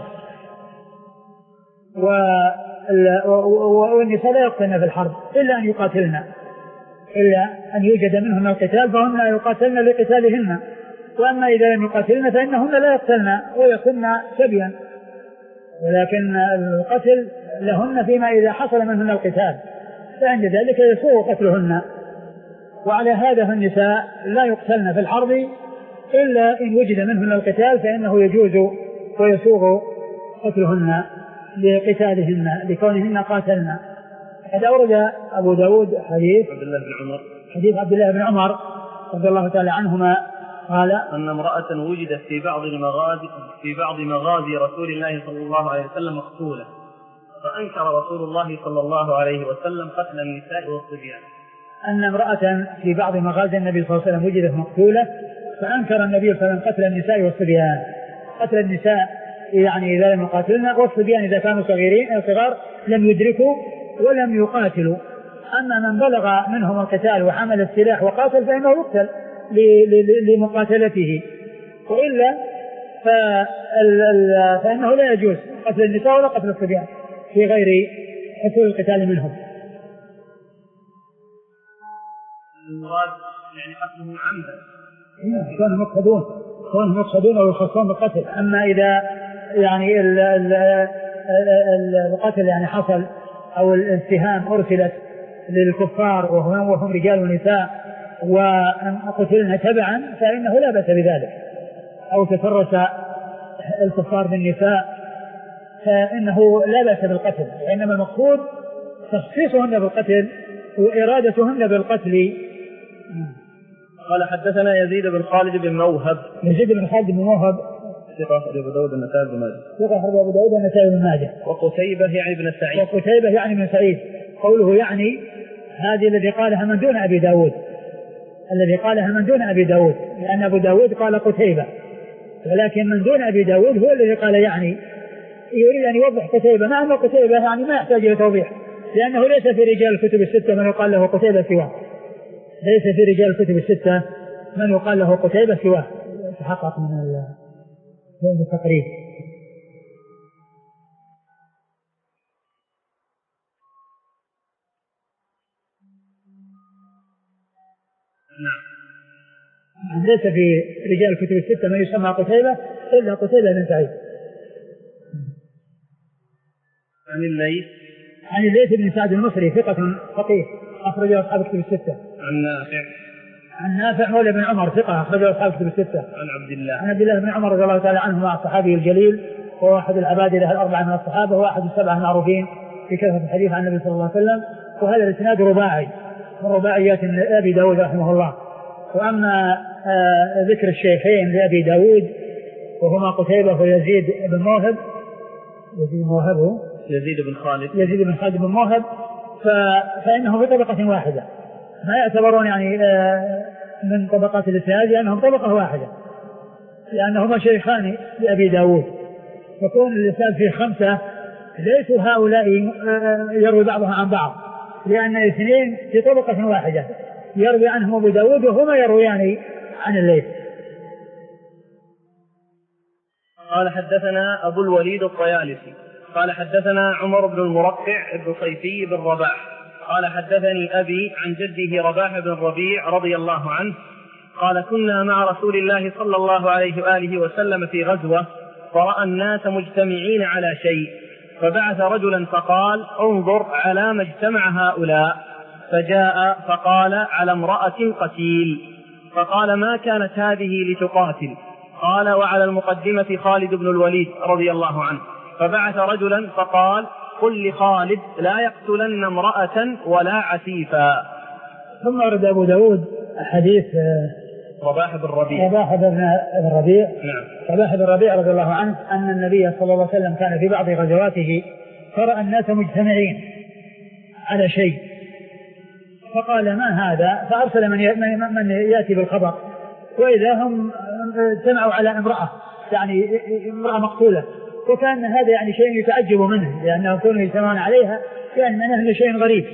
والنساء لا يقتلن في الحرب إلا أن يقاتلن، إلا أن يوجد منهن القتال فهن يقاتلن لقتالهن، وأما إذا لم يقاتلن فإنهن لا يقتلن ويكن سبيا، ولكن القتل لهن فيما إذا حصل منهن القتال، فعند ذلك يسوغ قتلهن. وعلى هذا فالنساء لا يقتلن في الحرب إلا إن وجد منهن القتال فإنه يجوز ويسوغ قتلهن لقتالهن لكونهن قاتلن. قد أورد أبو داود حديث عبد الله بن عمر حديث عبد الله بن عمر رضي الله تعالى عنهما قال أن امرأة وجدت في بعض المغازي في بعض مغازي رسول الله صلى الله عليه وسلم مقتولة، فأنكر رسول الله صلى الله عليه وسلم قتل النساء والصبيان. أن امرأة في بعض مغازي النبي صلى الله عليه وسلم وجدت مقتولة، فأنكر النبي صلى الله عليه وسلم قتل النساء والصبيان. قتل النساء يعني إذا لم يقاتلن، والصبيان إذا كانوا صغيرين أو صغار لم يدركوا ولم يقاتلوا. أما من بلغ منهم القتال وحمل السلاح وقاتل فإنه يقتل لمقاتلته، وإلا فإنه لا يجوز قتل النساء ولا قتل الصبيان في غير حصول القتال منهم. المراد يعني قتلهم عمدا، كانوا مقصدون كانوا مقصدون أو يخصون بالقتل. أما إذا يعني القتل يعني حصل أو الاتهام أرسلت للكفار وهم, وهم رجال ونساء وقتلنا تبعا فإنه لا بأس بذلك، أو تفرس الكفار بالنساء فإنه لا بأس بالقتل، وإنما المقصود تخصيصهن بالقتل وإرادتهن بالقتل. قال حدثنا يزيد بن خالد بن موهب. يزيد بن خالد بن موهب ثقة أبو داود النسائي بن ماجه. ثقة أبو داود النسائي بن ماجه. وقتيبة يعني بن سعيد. وقتيبة يعني بن سعيد. قوله يعني هذه الذي قالها من دون أبي داود، الذي قالها من دون أبي داود، لأن أبو داود قال قتيبة، ولكن من دون أبي داود هو الذي قال يعني يريد أن يوضح قتيبة، مع أن قتيبة يعني ما يحتاج إلى توضيح، لأنه ليس في رجال الكتب الستة من يقال له قتيبة سواه، ليس في رجال الكتب الستة من يقال له قتيبة سواه، تحقق من التقريب. نعم. ليس في رجال الكتب الستة من يسمى قتيبة إلا قتيبة بن سعيد. عن الليث عن الليث بن سعد المصري ثقة فقيه أخرجه أصحاب الكتب الستة. عن نافع عن نافع مولى بن عمر ثقة أخرجه أصحاب الكتب الستة. عن عبد الله عن عبد الله بن عمر رضي الله تعالى عنهما الصحابي الجليل، وهو أحد العبادلة الأربعة من الصحابة، وهو أحد السبعة المعروفين في كثرة الحديث عن النبي صلى الله عليه وسلم. وهذا الاسناد رباعي من رباعيات أبي داود رحمه الله. وأما آه ذكر الشيخين لأبي داود وهما قتيبة ويزيد بن موهب يزيد موهبه يزيد بن خالد يزيد بن خالد بن موهب فإنه في طبقة واحدة، ما يعتبرون يعني آه من طبقات الإسناد لأنهم طبقة واحدة، لأنهما شيخان لأبي داود، فكون الإسناد فيه خمسة ليسوا هؤلاء يروي بعضها عن بعض، لأن الاثنين في طبقة واحدة يروي عنهم أبو داود وهما يرويان عن الليث. قال حدثنا أبو الوليد الطيالسي قال حدثنا عمر بن المرقع بن صيفي بن رباح قال حدثني أبي عن جده رباح بن ربيع رضي الله عنه قال كنا مع رسول الله صلى الله عليه وآله وسلم في غزوة، فرأى الناس مجتمعين على شيء، فبعث رجلا فقال انظر على ما اجتمع هؤلاء، فجاء فقال على امرأة قتيل، فقال ما كانت هذه لتقاتل؟ قال: وعلى المقدمة خالد بن الوليد رضي الله عنه، فبعث رجلا فقال: قل لخالد لا يقتلن امرأة ولا عسيفا. ثم ورد أبو داود حديث رباح بن ربيع رباح بن ربيع نعم رباح بن ربيع رضي الله عنه أن النبي صلى الله عليه وسلم كان في بعض غزواته فرأى الناس مجتمعين على شيء، فقال: ما هذا؟ فأرسل من يأتي بالخبر، وإذا هم اجتمعوا على امرأة، يعني امرأة مقتولة، وكان هذا يعني شيء يتعجب منه، لأنهم كانوا يجتمعون عليها، يعني من أهل شيء غريب.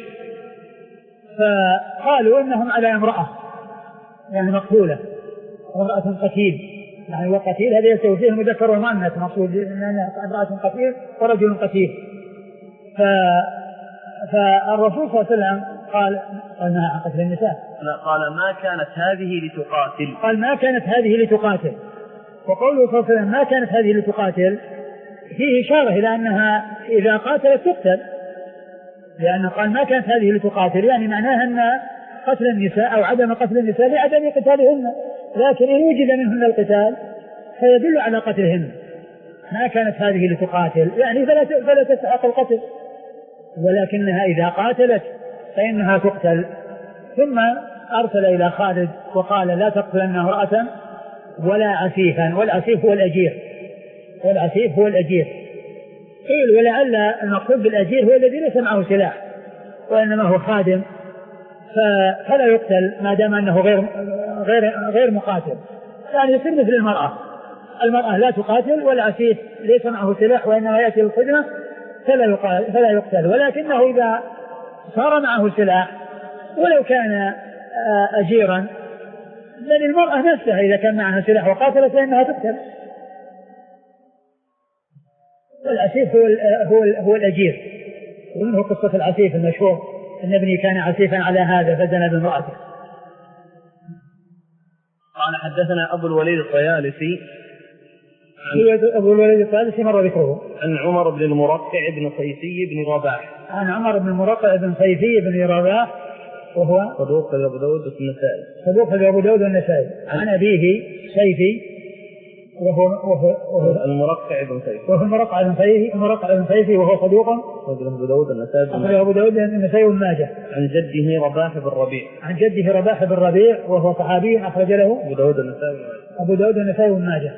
فقالوا إنهم على امرأة يعني مقتولة، امرأة قتيل، يعني وقتيل هذا يستوي فيه المذكر والمؤنث، مقصود أنها امرأة قتيل ورجل قتيل. ف... فالرسول صلى الله عليه وسلم قال: قالنا عن قتل النساء. قال: ما كانت هذه لتقاتل. قال: ما كانت هذه لتقاتل. وقوله صلى الله عليه وسلم: ما كانت هذه لتقاتل، فيه إشارة إلى أنها إذا قاتلت تقتل، لأنه قال: ما كانت هذه لتقاتل، يعني معناها أن قتل النساء أو عدم قتل النساء لعدم قتالهن، لكن إن وجد منهن القتال فيدل على قتلهن. ما كانت هذه لتقاتل يعني فلا فلا تستحق القتل، ولكنها إذا قاتلت فإنها تقتل. ثم أرسل إلى خالد وقال: لا تقتلن امرأة ولا عسيفا. والعسيف هو الأجير، والعسيف هو الأجير. قيل: ولعل المقصود بالأجير هو الذي ليس معه سلاح وإنما هو خادم، فلا يقتل ما دام أنه غير غير غير مقاتل، يعني يصير مثل المرأة. المرأة لا تقاتل، والعسيف ليس معه سلاح وإنما يأتي الخدمة، فلا فلا يقتل. ولكنه إذا صار معه سلاح ولو كان أجيرا، لأن المرأة نفسها إذا كان معها سلاح وقاتلت فإنها تقتل. والعسيف هو هو هو الأجير. ومنه قصة العسيف المشهور: أن ابني كان عسيفا على هذا فزنى بامرأته. قال: حدثنا أبو الوليد الطيالسي أبو الوليد الطيالسي مر ذكره عن عمر بن المرقع بن صيفي بن رباح عن عمر بن المرقع بن صيفي بن رباح وهو صدوق أبو داود والنسائي صدوق أبو داود والنسائي عن أبيه صيفي وهو وهو, وهو المرقع بن صيفي وهو المرقع بن صيفي المرقع بن صيفي وهو صدوق أبو داود والنسائي أبو داود والنسائي والماجه عن جده رباح بن ربيع عن جده رباح بن ربيع وهو صحابي أخرج له أبو داود والنسائي أبو داود والنسائي والماجه.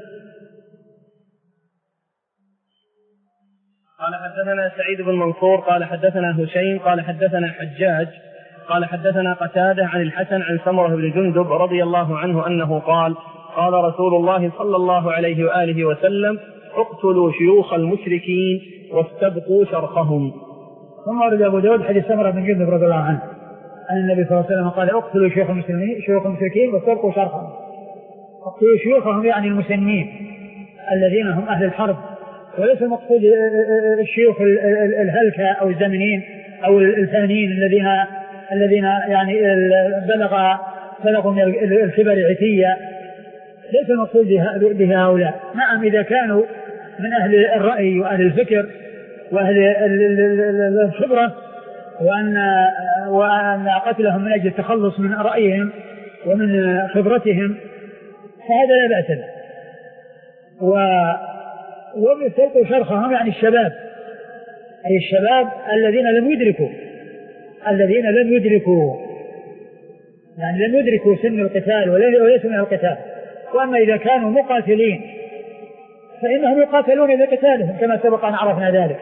قال: حدثنا سعيد بن منصور قال حدثنا هشيم قال حدثنا حجاج قال حدثنا قتادة عن الحسن عن سمرة بن جندب رضي الله عنه أنه قال: قال رسول الله صلى الله عليه وآله وسلم: اقتلوا شيوخ المشركين واستبقوا شرخهم. ثم ورد أبو داود حديث سمرة بن جندب رضي الله عنه أن النبي صلى الله عليه وسلم قال: اقتلوا شيوخ المسلمين شيوخ المشركين واستبقوا شرخهم. اقتلوا شيوخهم يعني المسنين الذين هم أهل الحرب، وليس المقصود الشيوخ الهلكة أو الزمنين أو الفانين الذين الذين يعني بلغ بلغوا من الكبر عتية، ليس المقصود بها هؤلاء. نعم إذا كانوا من أهل الرأي وأهل الفكر وأهل الخبرة وأن وأن قتلهم من أجل التخلص من رأيهم ومن خبرتهم فهذا لا بأس به. وبيستلقوا شرخهم يعني الشباب، أي الشباب الذين لم يدركوا الذين لم يدركوا يعني لم يدركوا سن القتال وليسوا من القتال. وأما إذا كانوا مقاتلين فإنهم يقاتلون بقتالهم كما سبق أن عرفنا ذلك.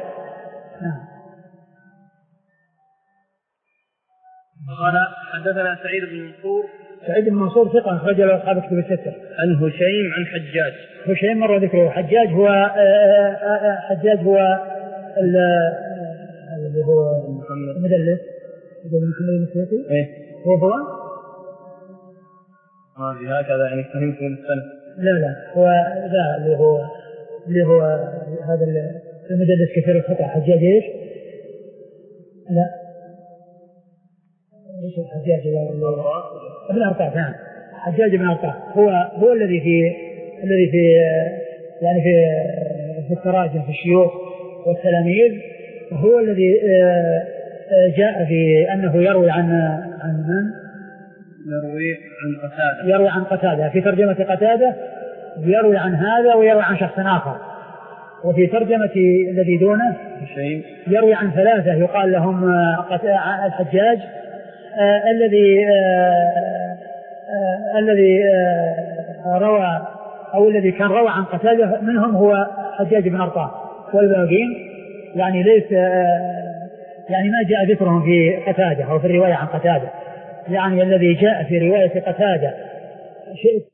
قال: حدثنا سعيد بن منصور سعيد بن منصور ثقة أخرج له أصحاب الكتب الستة. عن هشيم عن حجاج هشيم مر ذكره. حجاج هو حجاج هو اللي هو محمد المدلس محمد المسلسي إيه هو هو هذه هكذا يعني فهمت من السنة. لا لا هو ذا اللي هو اللي هو هذا المدلس كثير الخطأ. حجاج إيش؟ لا ايش الحجاج ابن أرطاح. نعم حجاج بن أرطاح هو هو الذي في الذي في يعني في في التراجم في الشيوخ والتلاميذ، هو الذي جاء في أنه يروي عن عن من يروي عن قتادة يروي عن قتادة في ترجمة قتادة يروي عن هذا ويروي عن شخص آخر. وفي ترجمة الذي دونه يروي عن ثلاثة يقال لهم الحجاج آه الذي آه آه الذي آه روى أو الذي كان روى عن قتادة منهم هو حجاج بن أرطاه، والباقين يعني ليس آه يعني ما جاء ذكرهم في قتادة أو في الرواية عن قتادة، يعني الذي جاء في رواية قتادة شيء